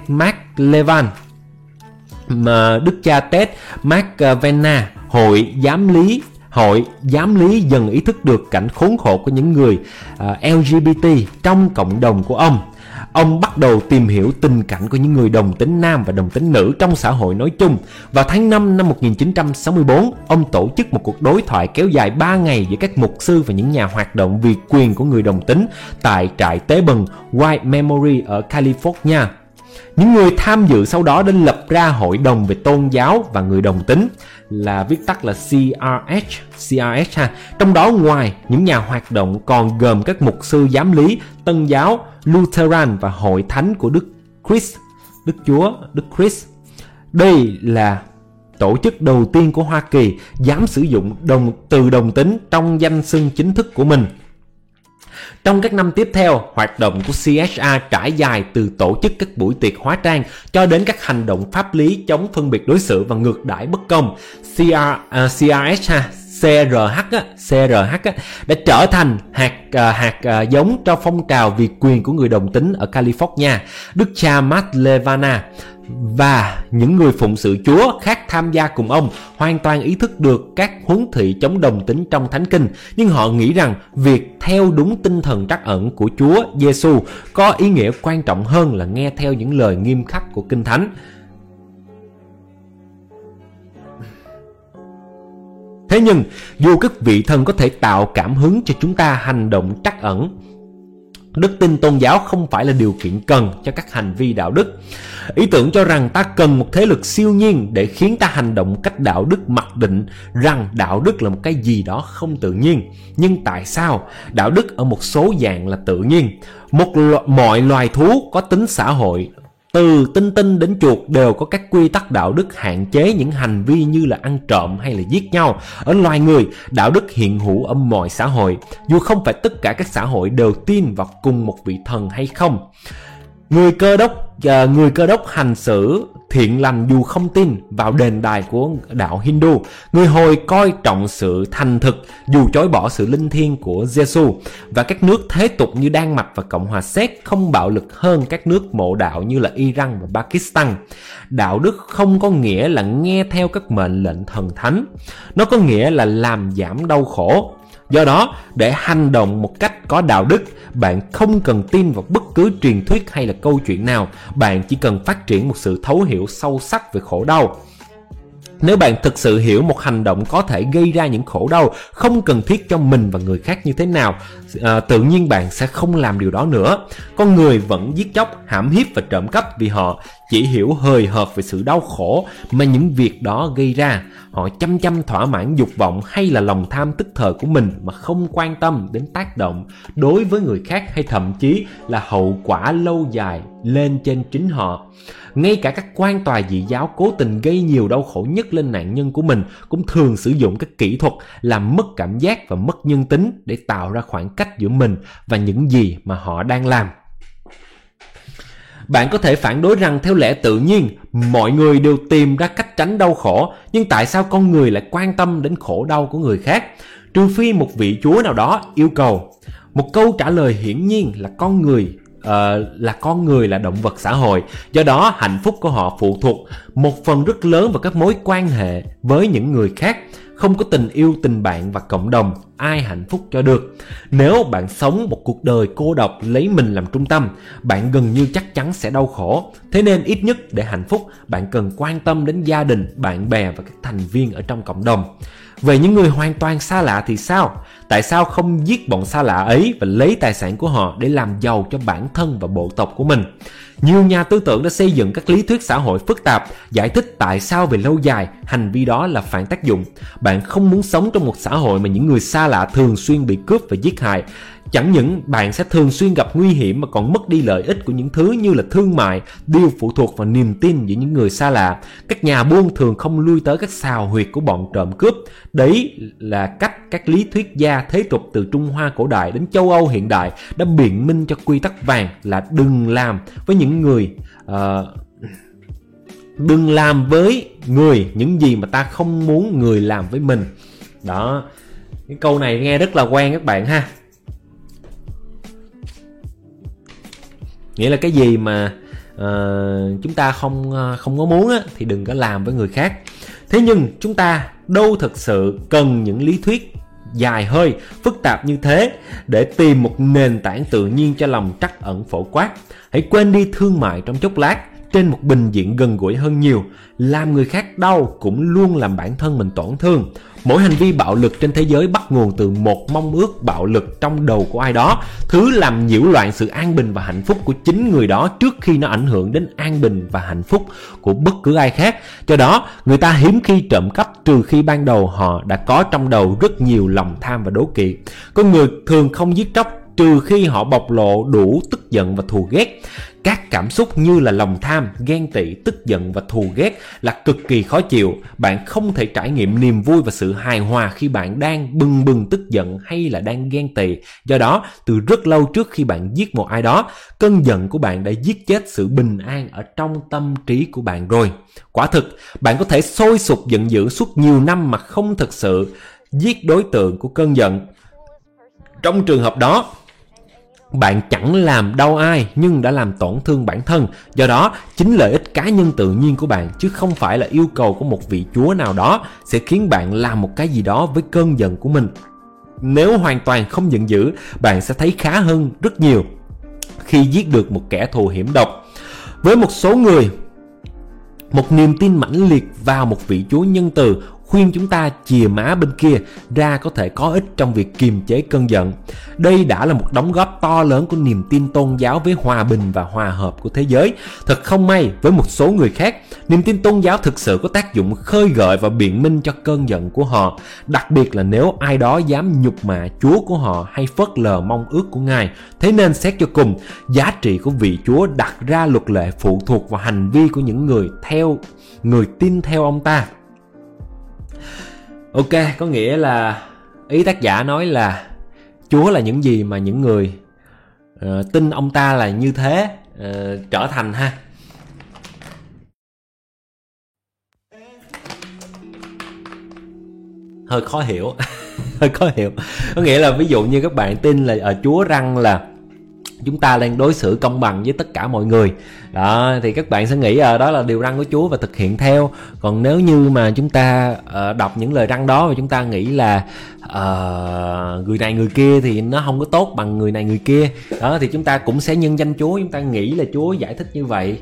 McVena, Hội giám lý dần ý thức được cảnh khốn khổ của những người LGBT trong cộng đồng của ông. Ông bắt đầu tìm hiểu tình cảnh của những người đồng tính nam và đồng tính nữ trong xã hội nói chung. Vào tháng 5 năm 1964, ông tổ chức một cuộc đối thoại kéo dài 3 ngày giữa các mục sư và những nhà hoạt động vì quyền của người đồng tính tại trại tế bần White Memory ở California. Những người tham dự sau đó đã lập ra Hội đồng về tôn giáo và người đồng tính, là viết tắt là CRH ha. Trong đó, ngoài những nhà hoạt động còn gồm các mục sư giám lý, Tân giáo, Lutheran và Hội Thánh của Đức Christ. Đây là tổ chức đầu tiên của Hoa Kỳ dám sử dụng từ đồng tính trong danh xưng chính thức của mình. Trong các năm tiếp theo, hoạt động của CSA trải dài từ tổ chức các buổi tiệc hóa trang cho đến các hành động pháp lý chống phân biệt đối xử và ngược đãi bất công. CRH đã trở thành hạt giống cho phong trào vì quyền của người đồng tính ở California. Đức cha Matt Levana và những người phụng sự Chúa khác tham gia cùng ông hoàn toàn ý thức được các huấn thị chống đồng tính trong Thánh Kinh, nhưng họ nghĩ rằng việc theo đúng tinh thần trắc ẩn của Chúa Giêsu có ý nghĩa quan trọng hơn là nghe theo những lời nghiêm khắc của Kinh Thánh. Thế nhưng, dù các vị thần có thể tạo cảm hứng cho chúng ta hành động trắc ẩn, đức tin tôn giáo không phải là điều kiện cần cho các hành vi đạo đức. Ý tưởng cho rằng ta cần một thế lực siêu nhiên để khiến ta hành động cách đạo đức mặc định rằng đạo đức là một cái gì đó không tự nhiên. Nhưng tại sao đạo đức ở một số dạng là tự nhiên? Mọi loài thú có tính xã hội, từ tinh tinh đến chuột, đều có các quy tắc đạo đức hạn chế những hành vi như là ăn trộm hay là giết nhau. Ở loài người, đạo đức hiện hữu ở mọi xã hội, dù không phải tất cả các xã hội đều tin vào cùng một vị thần hay không. Người cơ đốc hành xử thiện lành dù không tin vào đền đài của đạo Hindu. Người Hồi coi trọng sự thành thực dù chối bỏ sự linh thiêng của Giêsu. Và các nước thế tục như Đan Mạch và Cộng hòa Séc không bạo lực hơn các nước mộ đạo như là Iran và Pakistan. Đạo đức không có nghĩa là nghe theo các mệnh lệnh thần thánh, nó có nghĩa là làm giảm đau khổ. Do đó, để hành động một cách có đạo đức, bạn không cần tin vào bất cứ truyền thuyết hay là câu chuyện nào. Bạn chỉ cần phát triển một sự thấu hiểu sâu sắc về khổ đau. Nếu bạn thực sự hiểu một hành động có thể gây ra những khổ đau không cần thiết cho mình và người khác như thế nào, tự nhiên bạn sẽ không làm điều đó nữa. Con người vẫn giết chóc, hãm hiếp và trộm cắp vì họ chỉ hiểu hời hợt về sự đau khổ mà những việc đó gây ra. Họ chăm chăm thỏa mãn dục vọng hay là lòng tham tức thời của mình mà không quan tâm đến tác động đối với người khác hay thậm chí là hậu quả lâu dài lên trên chính họ. Ngay cả các quan tòa dị giáo cố tình gây nhiều đau khổ nhất lên nạn nhân của mình cũng thường sử dụng các kỹ thuật làm mất cảm giác và mất nhân tính để tạo ra khoảng cách giữa mình và những gì mà họ đang làm. Bạn có thể phản đối rằng theo lẽ tự nhiên, mọi người đều tìm ra cách tránh đau khổ, nhưng tại sao con người lại quan tâm đến khổ đau của người khác? Trừ phi một vị chúa nào đó yêu cầu. Một câu trả lời hiển nhiên là con người là động vật xã hội, do đó hạnh phúc của họ phụ thuộc một phần rất lớn vào các mối quan hệ với những người khác. Không có tình yêu, tình bạn và cộng đồng, ai hạnh phúc cho được. Nếu bạn sống một cuộc đời cô độc lấy mình làm trung tâm, bạn gần như chắc chắn sẽ đau khổ. Thế nên ít nhất để hạnh phúc, bạn cần quan tâm đến gia đình, bạn bè và các thành viên ở trong cộng đồng. Về những người hoàn toàn xa lạ thì sao? Tại sao không giết bọn xa lạ ấy và lấy tài sản của họ để làm giàu cho bản thân và bộ tộc của mình? Nhiều nhà tư tưởng đã xây dựng các lý thuyết xã hội phức tạp, giải thích tại sao về lâu dài hành vi đó là phản tác dụng. Bạn không muốn sống trong một xã hội mà những người xa lạ thường xuyên bị cướp và giết hại. Chẳng những bạn sẽ thường xuyên gặp nguy hiểm mà còn mất đi lợi ích của những thứ như là thương mại, đều phụ thuộc vào niềm tin giữa những người xa lạ. Các nhà buôn thường không lui tới các sào huyệt của bọn trộm cướp. Đấy là cách các lý thuyết gia thế tục từ Trung Hoa cổ đại đến châu Âu hiện đại đã biện minh cho quy tắc vàng là đừng làm với người những gì mà ta không muốn người làm với mình. Đó, cái câu này nghe rất là quen các bạn ha. Nghĩa là cái gì mà chúng ta không có muốn á, thì đừng có làm với người khác. Thế nhưng chúng ta đâu thực sự cần những lý thuyết dài hơi, phức tạp như thế để tìm một nền tảng tự nhiên cho lòng trắc ẩn phổ quát. Hãy quên đi thương mại trong chốc lát, trên một bình diện gần gũi hơn nhiều. Làm người khác đau cũng luôn làm bản thân mình tổn thương. Mỗi hành vi bạo lực trên thế giới bắt nguồn từ một mong ước bạo lực trong đầu của ai đó, thứ làm nhiễu loạn sự an bình và hạnh phúc của chính người đó trước khi nó ảnh hưởng đến an bình và hạnh phúc của bất cứ ai khác. Do đó, người ta hiếm khi trộm cắp trừ khi ban đầu họ đã có trong đầu rất nhiều lòng tham và đố kỵ. Con người thường không giết chóc trừ khi họ bộc lộ đủ tức giận và thù ghét. Các cảm xúc như là lòng tham, ghen tị, tức giận và thù ghét là cực kỳ khó chịu. Bạn không thể trải nghiệm niềm vui và sự hài hòa khi bạn đang bừng bừng tức giận hay là đang ghen tị. Do đó, từ rất lâu trước khi bạn giết một ai đó, cơn giận của bạn đã giết chết sự bình an ở trong tâm trí của bạn rồi. Quả thực, bạn có thể sôi sục giận dữ suốt nhiều năm mà không thực sự giết đối tượng của cơn giận. Trong trường hợp đó, bạn chẳng làm đau ai nhưng đã làm tổn thương bản thân. Do đó, chính lợi ích cá nhân tự nhiên của bạn chứ không phải là yêu cầu của một vị chúa nào đó sẽ khiến bạn làm một cái gì đó với cơn giận của mình. Nếu hoàn toàn không giận dữ, bạn sẽ thấy khá hơn rất nhiều khi giết được một kẻ thù hiểm độc. Với một số người, một niềm tin mãnh liệt vào một vị chúa nhân từ khuyên chúng ta chìa má bên kia ra có thể có ích trong việc kiềm chế cơn giận. Đây đã là một đóng góp to lớn của niềm tin tôn giáo với hòa bình và hòa hợp của thế giới. Thật không may, với một số người khác, niềm tin tôn giáo thực sự có tác dụng khơi gợi và biện minh cho cơn giận của họ, đặc biệt là nếu ai đó dám nhục mạ Chúa của họ hay phớt lờ mong ước của Ngài. Thế nên xét cho cùng, giá trị của vị Chúa đặt ra luật lệ phụ thuộc vào hành vi của những người tin theo ông ta. Ok, có nghĩa là ý tác giả nói là Chúa là những gì mà những người tin ông ta là như thế trở thành ha. Hơi khó hiểu. Hơi khó hiểu. Có nghĩa là ví dụ như các bạn tin là ở Chúa rằng là chúng ta đang đối xử công bằng với tất cả mọi người đó, thì các bạn sẽ nghĩ đó là điều răn của Chúa và thực hiện theo. Còn nếu như mà chúng ta đọc những lời răn đó và chúng ta nghĩ là người này người kia thì nó không có tốt bằng người này người kia đó, thì chúng ta cũng sẽ nhân danh Chúa, chúng ta nghĩ là Chúa giải thích như vậy.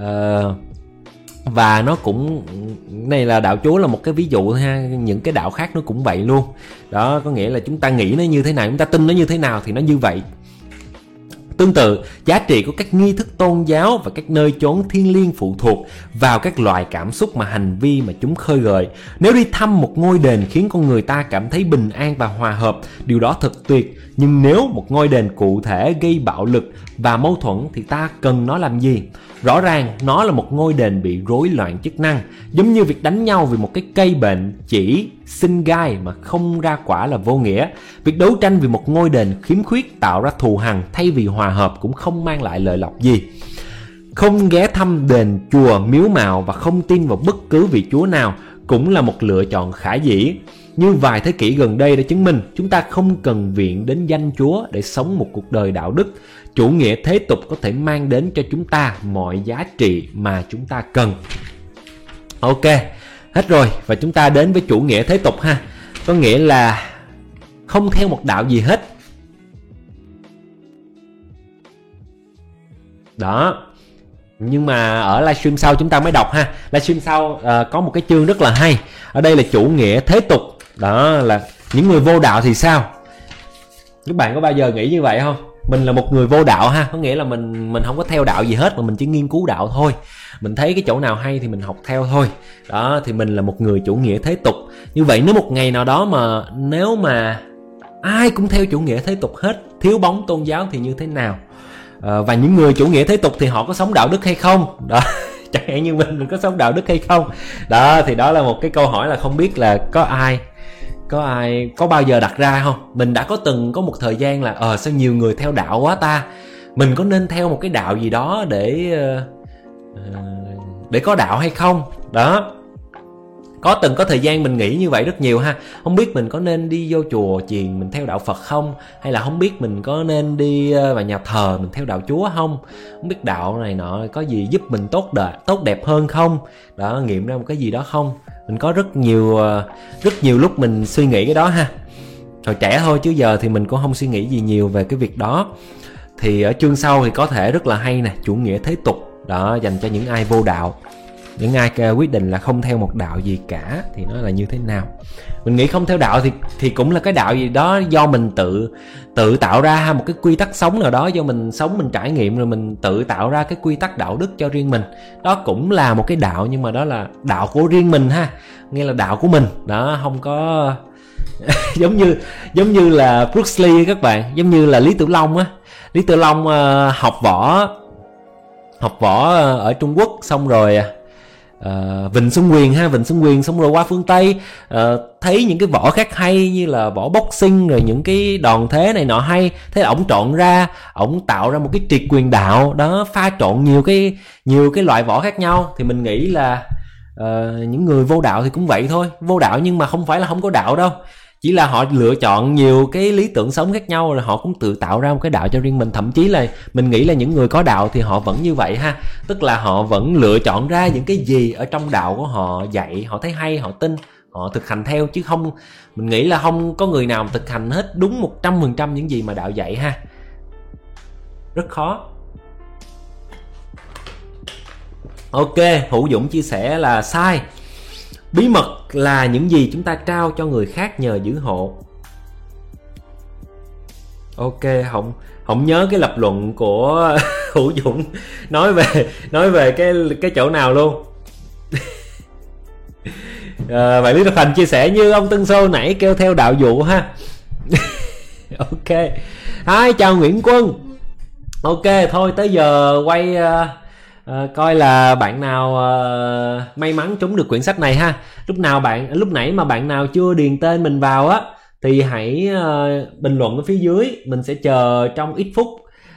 Và nó cũng, này là đạo Chúa là một cái ví dụ ha, những cái đạo khác nó cũng vậy luôn đó. Có nghĩa là chúng ta nghĩ nó như thế nào, chúng ta tin nó như thế nào thì nó như vậy. Tương tự, giá trị của các nghi thức tôn giáo và các nơi chốn thiêng liêng phụ thuộc vào các loại cảm xúc mà hành vi mà chúng khơi gợi. Nếu đi thăm một ngôi đền khiến con người ta cảm thấy bình an và hòa hợp, điều đó thật tuyệt. Nhưng nếu một ngôi đền cụ thể gây bạo lực và mâu thuẫn thì ta cần nó làm gì? Rõ ràng nó là một ngôi đền bị rối loạn chức năng, giống như việc đánh nhau vì một cái cây bệnh chỉ sinh gai mà không ra quả là vô nghĩa. Việc đấu tranh vì một ngôi đền khiếm khuyết tạo ra thù hằn thay vì hòa hợp cũng không mang lại lợi lộc gì. Không ghé thăm đền chùa miếu mạo và không tin vào bất cứ vị chúa nào cũng là một lựa chọn khả dĩ. Như vài thế kỷ gần đây đã chứng minh, chúng ta không cần viện đến danh Chúa để sống một cuộc đời đạo đức. Chủ nghĩa thế tục có thể mang đến cho chúng ta mọi giá trị mà chúng ta cần. Ok, hết rồi. Và chúng ta đến với chủ nghĩa thế tục ha. Có nghĩa là không theo một đạo gì hết. Đó. Nhưng mà ở livestream sau chúng ta mới đọc ha. Livestream sau có một cái chương rất là hay. Ở đây là chủ nghĩa thế tục. Đó là những người vô đạo thì sao? Các bạn có bao giờ nghĩ như vậy không? Mình là một người vô đạo ha, có nghĩa là mình không có theo đạo gì hết mà mình chỉ nghiên cứu đạo thôi. Mình thấy cái chỗ nào hay thì mình học theo thôi. Đó thì mình là một người chủ nghĩa thế tục. Như vậy nếu một ngày nào đó mà nếu mà ai cũng theo chủ nghĩa thế tục hết, thiếu bóng tôn giáo thì như thế nào? Và những người chủ nghĩa thế tục thì họ có sống đạo đức hay không? Đó, chẳng hạn như mình có sống đạo đức hay không? Đó thì đó là một cái câu hỏi là không biết là có ai có bao giờ đặt ra không? Mình đã từng có một thời gian là sao nhiều người theo đạo quá ta, mình có nên theo một cái đạo gì đó để có đạo hay không? Đó, có thời gian mình nghĩ như vậy rất nhiều ha. Không biết mình có nên đi vô chùa chiền mình theo đạo Phật không, hay là không biết mình có nên đi vào nhà thờ mình theo đạo Chúa không biết đạo này nọ có gì giúp mình tốt đẹp hơn không, đó, nghiệm ra một cái gì đó không. Mình có rất nhiều lúc mình suy nghĩ cái đó ha. Hồi trẻ thôi chứ giờ thì mình cũng không suy nghĩ gì nhiều về cái việc đó. Thì ở chương sau thì có thể rất là hay nè, chủ nghĩa thế tục đó, dành cho những ai vô đạo, những ai quyết định là không theo một đạo gì cả thì nó là như thế nào. Mình nghĩ không theo đạo thì cũng là cái đạo gì đó do mình tự tạo ra một cái quy tắc sống nào đó, do mình sống mình trải nghiệm rồi mình tự tạo ra cái quy tắc đạo đức cho riêng mình. Đó cũng là một cái đạo, nhưng mà đó là đạo của riêng mình ha, nghĩa là đạo của mình đó, không có giống như là Bruce Lee các bạn, giống như là Lý Tử Long á. Lý Tử Long học võ ở Trung Quốc, xong rồi Vịnh Xuân Quyền xong rồi qua phương Tây, thấy những cái võ khác hay như là võ boxing rồi những cái đòn thế này nọ hay, thế là ổng trộn ra, ổng tạo ra một cái triệt quyền đạo đó, pha trộn nhiều cái loại võ khác nhau. Thì mình nghĩ là những người vô đạo thì cũng vậy thôi, vô đạo nhưng mà không phải là không có đạo đâu, chỉ là họ lựa chọn nhiều cái lý tưởng sống khác nhau rồi họ cũng tự tạo ra một cái đạo cho riêng mình. Thậm chí là mình nghĩ là những người có đạo thì họ vẫn như vậy ha, tức là họ vẫn lựa chọn ra những cái gì ở trong đạo của họ dạy, họ thấy hay, họ tin, họ thực hành theo, chứ không, mình nghĩ là không có người nào thực hành hết đúng 100% những gì mà đạo dạy ha, rất khó. Ok, Hữu Dũng chia sẻ là sai. Bí mật là những gì chúng ta trao cho người khác nhờ giữ hộ. Ok, không nhớ cái lập luận của Hữu Dũng nói về cái chỗ nào luôn. Bạn Lý Đức Thành chia sẻ như ông Tân Sô nãy kêu theo đạo dụ ha. Ok. Hi, chào Nguyễn Quân. Ok, thôi tới giờ quay coi là bạn nào may mắn trúng được quyển sách này ha. Lúc nãy mà bạn nào chưa điền tên mình vào á thì hãy bình luận ở phía dưới, mình sẽ chờ trong ít phút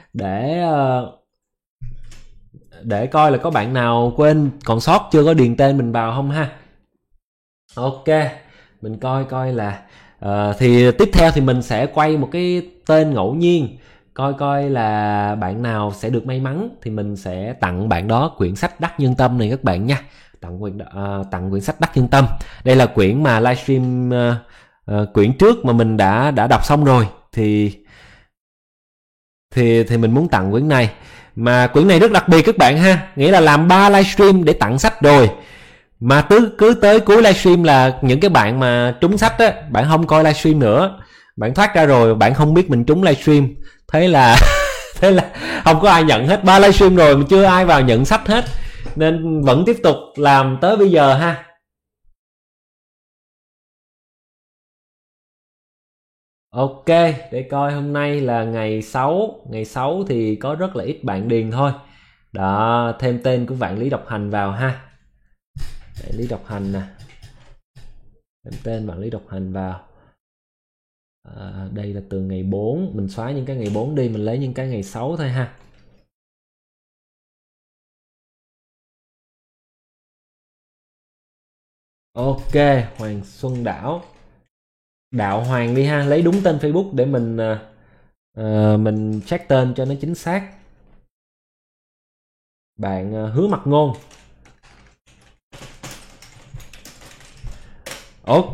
để coi là có bạn nào quên còn sót chưa có điền tên mình vào không ha. Ok, mình coi là thì tiếp theo thì mình sẽ quay một cái tên ngẫu nhiên, coi là bạn nào sẽ được may mắn thì mình sẽ tặng bạn đó quyển sách Đắc Nhân Tâm này các bạn nha. Tặng quyển sách Đắc Nhân Tâm. Đây là quyển mà livestream quyển trước mà mình đã đọc xong rồi, thì mình muốn tặng quyển này. Mà quyển này rất đặc biệt các bạn ha, nghĩa là làm 3 livestream để tặng sách rồi. Mà cứ tới cuối livestream là những cái bạn mà trúng sách á, bạn không coi livestream nữa, bạn thoát ra rồi, bạn không biết mình trúng livestream, thế là Thế là không có ai nhận hết, 3 livestream rồi mà chưa ai vào nhận sách hết, nên vẫn tiếp tục làm tới bây giờ ha. Ok, để coi hôm nay là ngày 6. Ngày 6 thì có rất là ít bạn điền thôi. Đó, thêm tên của Vạn Lý Độc Hành vào ha. Vạn Lý Độc Hành nè. Thêm tên Vạn Lý Độc Hành vào. Đây là từ ngày 4. Mình xóa những cái ngày 4 đi, mình lấy những cái ngày 6 thôi ha. Ok, Hoàng Xuân Đảo. Đạo Hoàng đi ha, lấy đúng tên Facebook để mình check tên cho nó chính xác. Bạn Hứa Mặt Ngôn. Ok.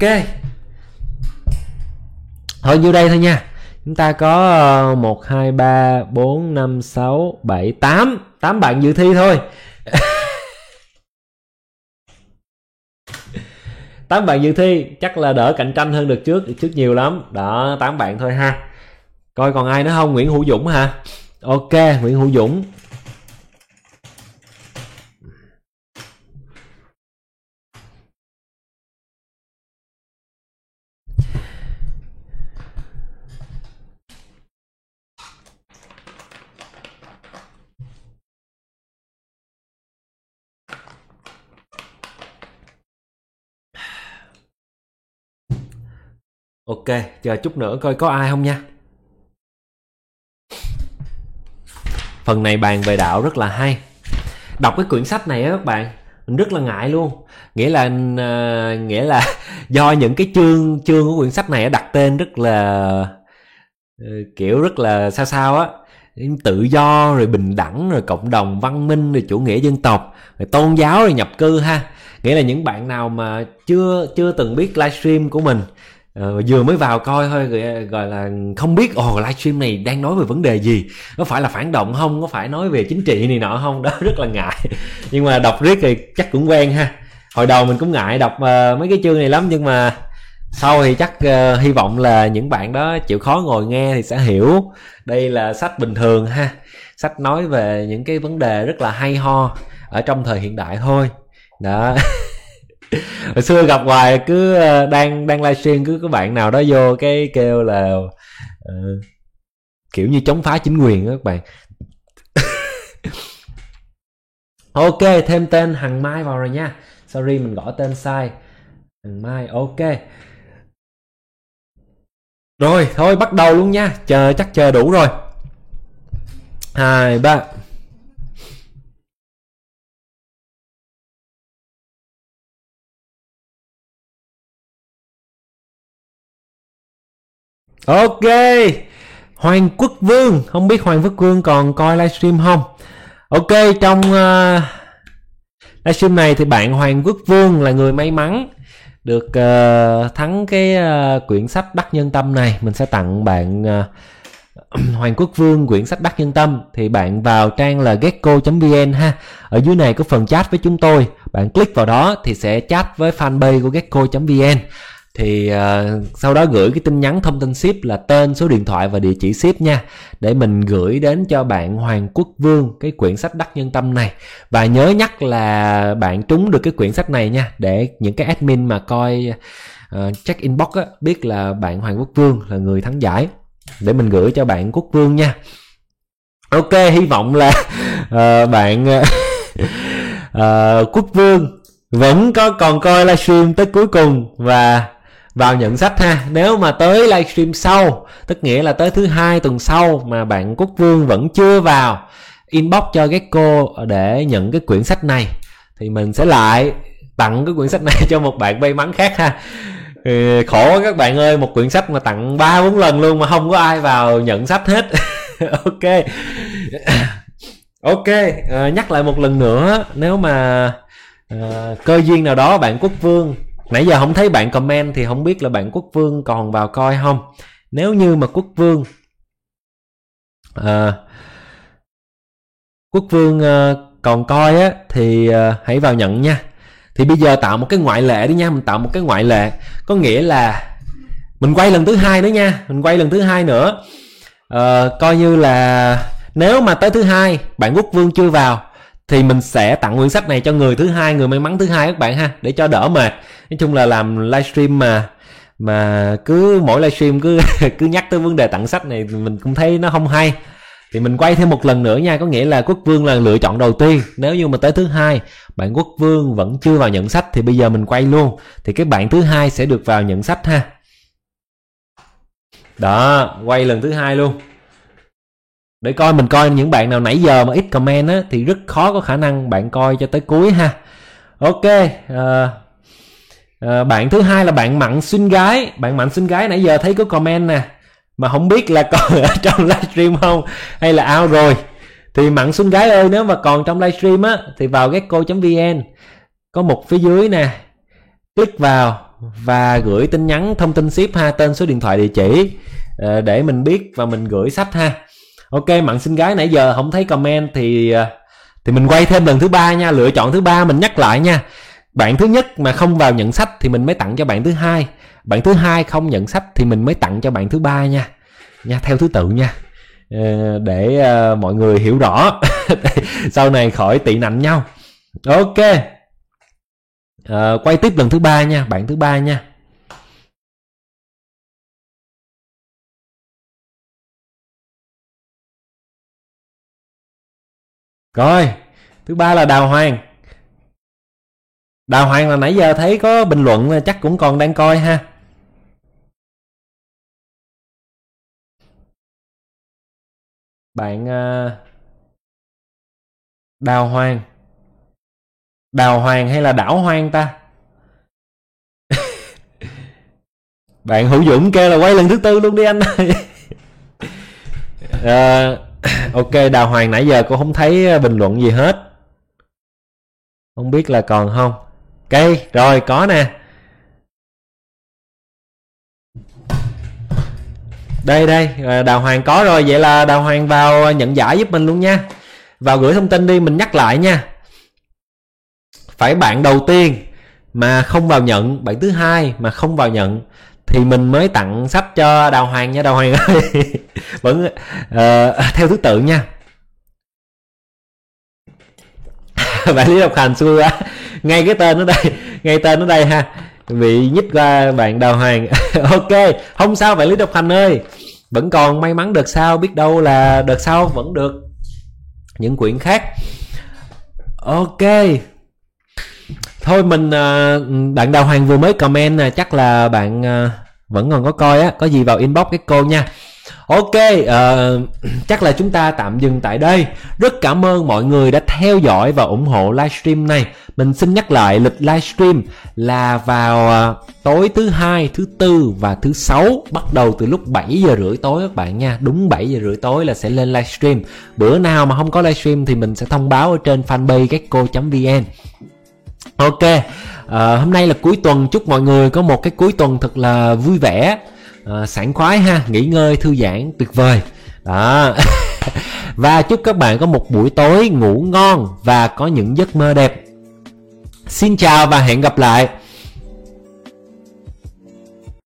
Thôi nhiêu đây thôi nha. Chúng ta có 1, 2, 3, 4, 5, 6, 7, 8 bạn dự thi thôi. 8 bạn dự thi chắc là đỡ cạnh tranh hơn được trước nhiều lắm. Đó, 8 bạn thôi ha. Coi còn ai nữa không? Nguyễn Hữu Dũng hả? Ok, Nguyễn Hữu Dũng. Ok, chờ chút nữa coi có ai không nha. Phần này bàn về đạo rất là hay. Đọc cái quyển sách này á các bạn, mình rất là ngại luôn. Nghĩa là do những cái chương của quyển sách này đặt tên rất là kiểu rất là sao á, tự do rồi bình đẳng rồi cộng đồng văn minh rồi chủ nghĩa dân tộc rồi tôn giáo rồi nhập cư ha. Nghĩa là những bạn nào mà chưa từng biết livestream của mình, vừa mới vào coi thôi, gọi là không biết livestream này đang nói về vấn đề gì, có phải là phản động không, có phải nói về chính trị này nọ không, đó rất là ngại. Nhưng mà đọc riết thì chắc cũng quen ha. Hồi đầu mình cũng ngại đọc mấy cái chương này lắm, nhưng mà sau thì chắc hy vọng là những bạn đó chịu khó ngồi nghe thì sẽ hiểu. Đây là sách bình thường ha, sách nói về những cái vấn đề rất là hay ho ở trong thời hiện đại thôi đó. Hồi xưa gặp hoài cứ đang livestream cứ có bạn nào đó vô cái kêu là kiểu như chống phá chính quyền đó các bạn. Ok, thêm tên Hằng Mai vào rồi nha. Sorry mình gõ tên sai. Hằng Mai, ok. Rồi, thôi bắt đầu luôn nha. Chắc chờ đủ rồi. 2, 3. Ok. Hoàng Quốc Vương, không biết Hoàng Quốc Vương còn coi livestream không? Ok, trong livestream này thì bạn Hoàng Quốc Vương là người may mắn được thắng cái quyển sách Đắc Nhân Tâm này. Mình sẽ tặng bạn Hoàng Quốc Vương quyển sách Đắc Nhân Tâm. Thì bạn vào trang là gecko.vn ha. Ở dưới này có phần chat với chúng tôi. Bạn click vào đó thì sẽ chat với fanpage của gecko.vn. Thì sau đó gửi cái tin nhắn thông tin ship là tên, số điện thoại và địa chỉ ship nha, để mình gửi đến cho bạn Hoàng Quốc Vương cái quyển sách Đắc Nhân Tâm này. Và nhớ nhắc là bạn trúng được cái quyển sách này nha, để những cái admin mà coi check inbox á, biết là bạn Hoàng Quốc Vương là người thắng giải, để mình gửi cho bạn Quốc Vương nha. Ok, hy vọng là bạn Quốc Vương vẫn còn coi livestream tới cuối cùng và vào nhận sách ha. Nếu mà tới livestream sau, tức nghĩa là tới thứ 2 tuần sau mà bạn Quốc Vương vẫn chưa vào inbox cho Gecko để nhận cái quyển sách này, thì mình sẽ lại tặng cái quyển sách này cho một bạn may mắn khác ha. Khổ các bạn ơi, một quyển sách mà tặng 3-4 lần luôn mà không có ai vào nhận sách hết. Ok. Ok, nhắc lại một lần nữa, nếu mà cơ duyên nào đó bạn Quốc Vương, nãy giờ không thấy bạn comment thì không biết là bạn Quốc Vương còn vào coi không. Nếu như mà Quốc Vương còn coi á thì hãy vào nhận nha. Thì bây giờ tạo một cái ngoại lệ đi nha, mình tạo một cái ngoại lệ, có nghĩa là mình quay lần thứ 2 nữa nha, mình quay lần thứ 2 nữa. Coi như là Nếu mà tới thứ hai bạn Quốc Vương chưa vào thì mình sẽ tặng quyển sách này cho người thứ hai, người may mắn thứ hai các bạn ha, để cho đỡ mệt. Nói chung là làm livestream mà cứ mỗi livestream cứ nhắc tới vấn đề tặng sách này mình cũng thấy nó không hay. Thì mình quay thêm một lần nữa nha, có nghĩa là Quốc Vương là lựa chọn đầu tiên. Nếu như mà tới thứ hai bạn Quốc Vương vẫn chưa vào nhận sách thì bây giờ mình quay luôn, thì cái bạn thứ hai sẽ được vào nhận sách ha. Đó, quay lần thứ hai luôn để mình coi những bạn nào nãy giờ mà ít comment á thì rất khó có khả năng bạn coi cho tới cuối ha. Ok, bạn thứ hai là bạn Mặn Xinh Gái. Bạn Mặn Xinh Gái nãy giờ thấy có comment nè, mà không biết là còn ở trong livestream không hay là out rồi. Thì Mặn Xinh Gái ơi, nếu mà còn trong livestream á thì vào gecko.vn, có một phía dưới nè, click vào và gửi tin nhắn thông tin ship ha, tên, số điện thoại, địa chỉ để mình biết và mình gửi sách ha. Ok, Mặn Xinh Gái nãy giờ không thấy comment thì mình quay thêm lần thứ ba nha, lựa chọn thứ ba. Mình nhắc lại nha, bạn thứ nhất mà không vào nhận sách thì mình mới tặng cho bạn thứ hai, bạn thứ hai không nhận sách thì mình mới tặng cho bạn thứ ba nha, theo thứ tự nha, để mọi người hiểu rõ sau này khỏi tị nạnh nhau. Ok, quay tiếp lần thứ ba nha, bạn thứ ba nha. Rồi, thứ ba là Đào Hoàng. Đào Hoàng là nãy giờ thấy có bình luận, chắc cũng còn đang coi ha. Bạn Đào Hoàng, Đào Hoàng hay là Đảo Hoàng ta? Bạn Hữu Dũng kêu là quay lần thứ tư luôn đi anh ơi. Ok, Đào Hoàng nãy giờ cô không thấy bình luận gì hết, không biết là còn không. Ok, rồi có nè. Đây, Đào Hoàng có rồi. Vậy là Đào Hoàng vào nhận giải giúp mình luôn nha. Vào gửi thông tin đi, mình nhắc lại nha. Phải bạn đầu tiên mà không vào nhận, bạn thứ hai mà không vào nhận thì mình mới tặng sách cho Đào Hoàng nha Đào Hoàng ơi. Vẫn theo thứ tự nha. Bạn Lý Độc Hành xui quá. Ngay cái tên ở đây ha, bị nhích qua bạn Đào Hoàng. Ok, không sao bạn Lý Độc Hành ơi, vẫn còn may mắn đợt sau, biết đâu là đợt sau vẫn được những quyển khác. Ok, thôi mình bạn Đào Hoàng vừa mới comment nè, chắc là bạn vẫn còn có coi á, có gì vào inbox cái cô nha. Ok, chắc là chúng ta tạm dừng tại đây. Rất cảm ơn mọi người đã theo dõi và ủng hộ livestream này. Mình xin nhắc lại lịch livestream là vào tối thứ hai, thứ tư và thứ sáu, bắt đầu từ lúc 7 giờ rưỡi tối các bạn nha. Đúng 7 giờ rưỡi tối là sẽ lên livestream. Bữa nào mà không có livestream thì mình sẽ thông báo ở trên fanpage gecko.vn. Ok, hôm nay là cuối tuần, chúc mọi người có một cái cuối tuần thật là vui vẻ, sảng khoái ha, nghỉ ngơi thư giãn tuyệt vời đó. Và chúc các bạn có một buổi tối ngủ ngon và có những giấc mơ đẹp. Xin chào và hẹn gặp lại.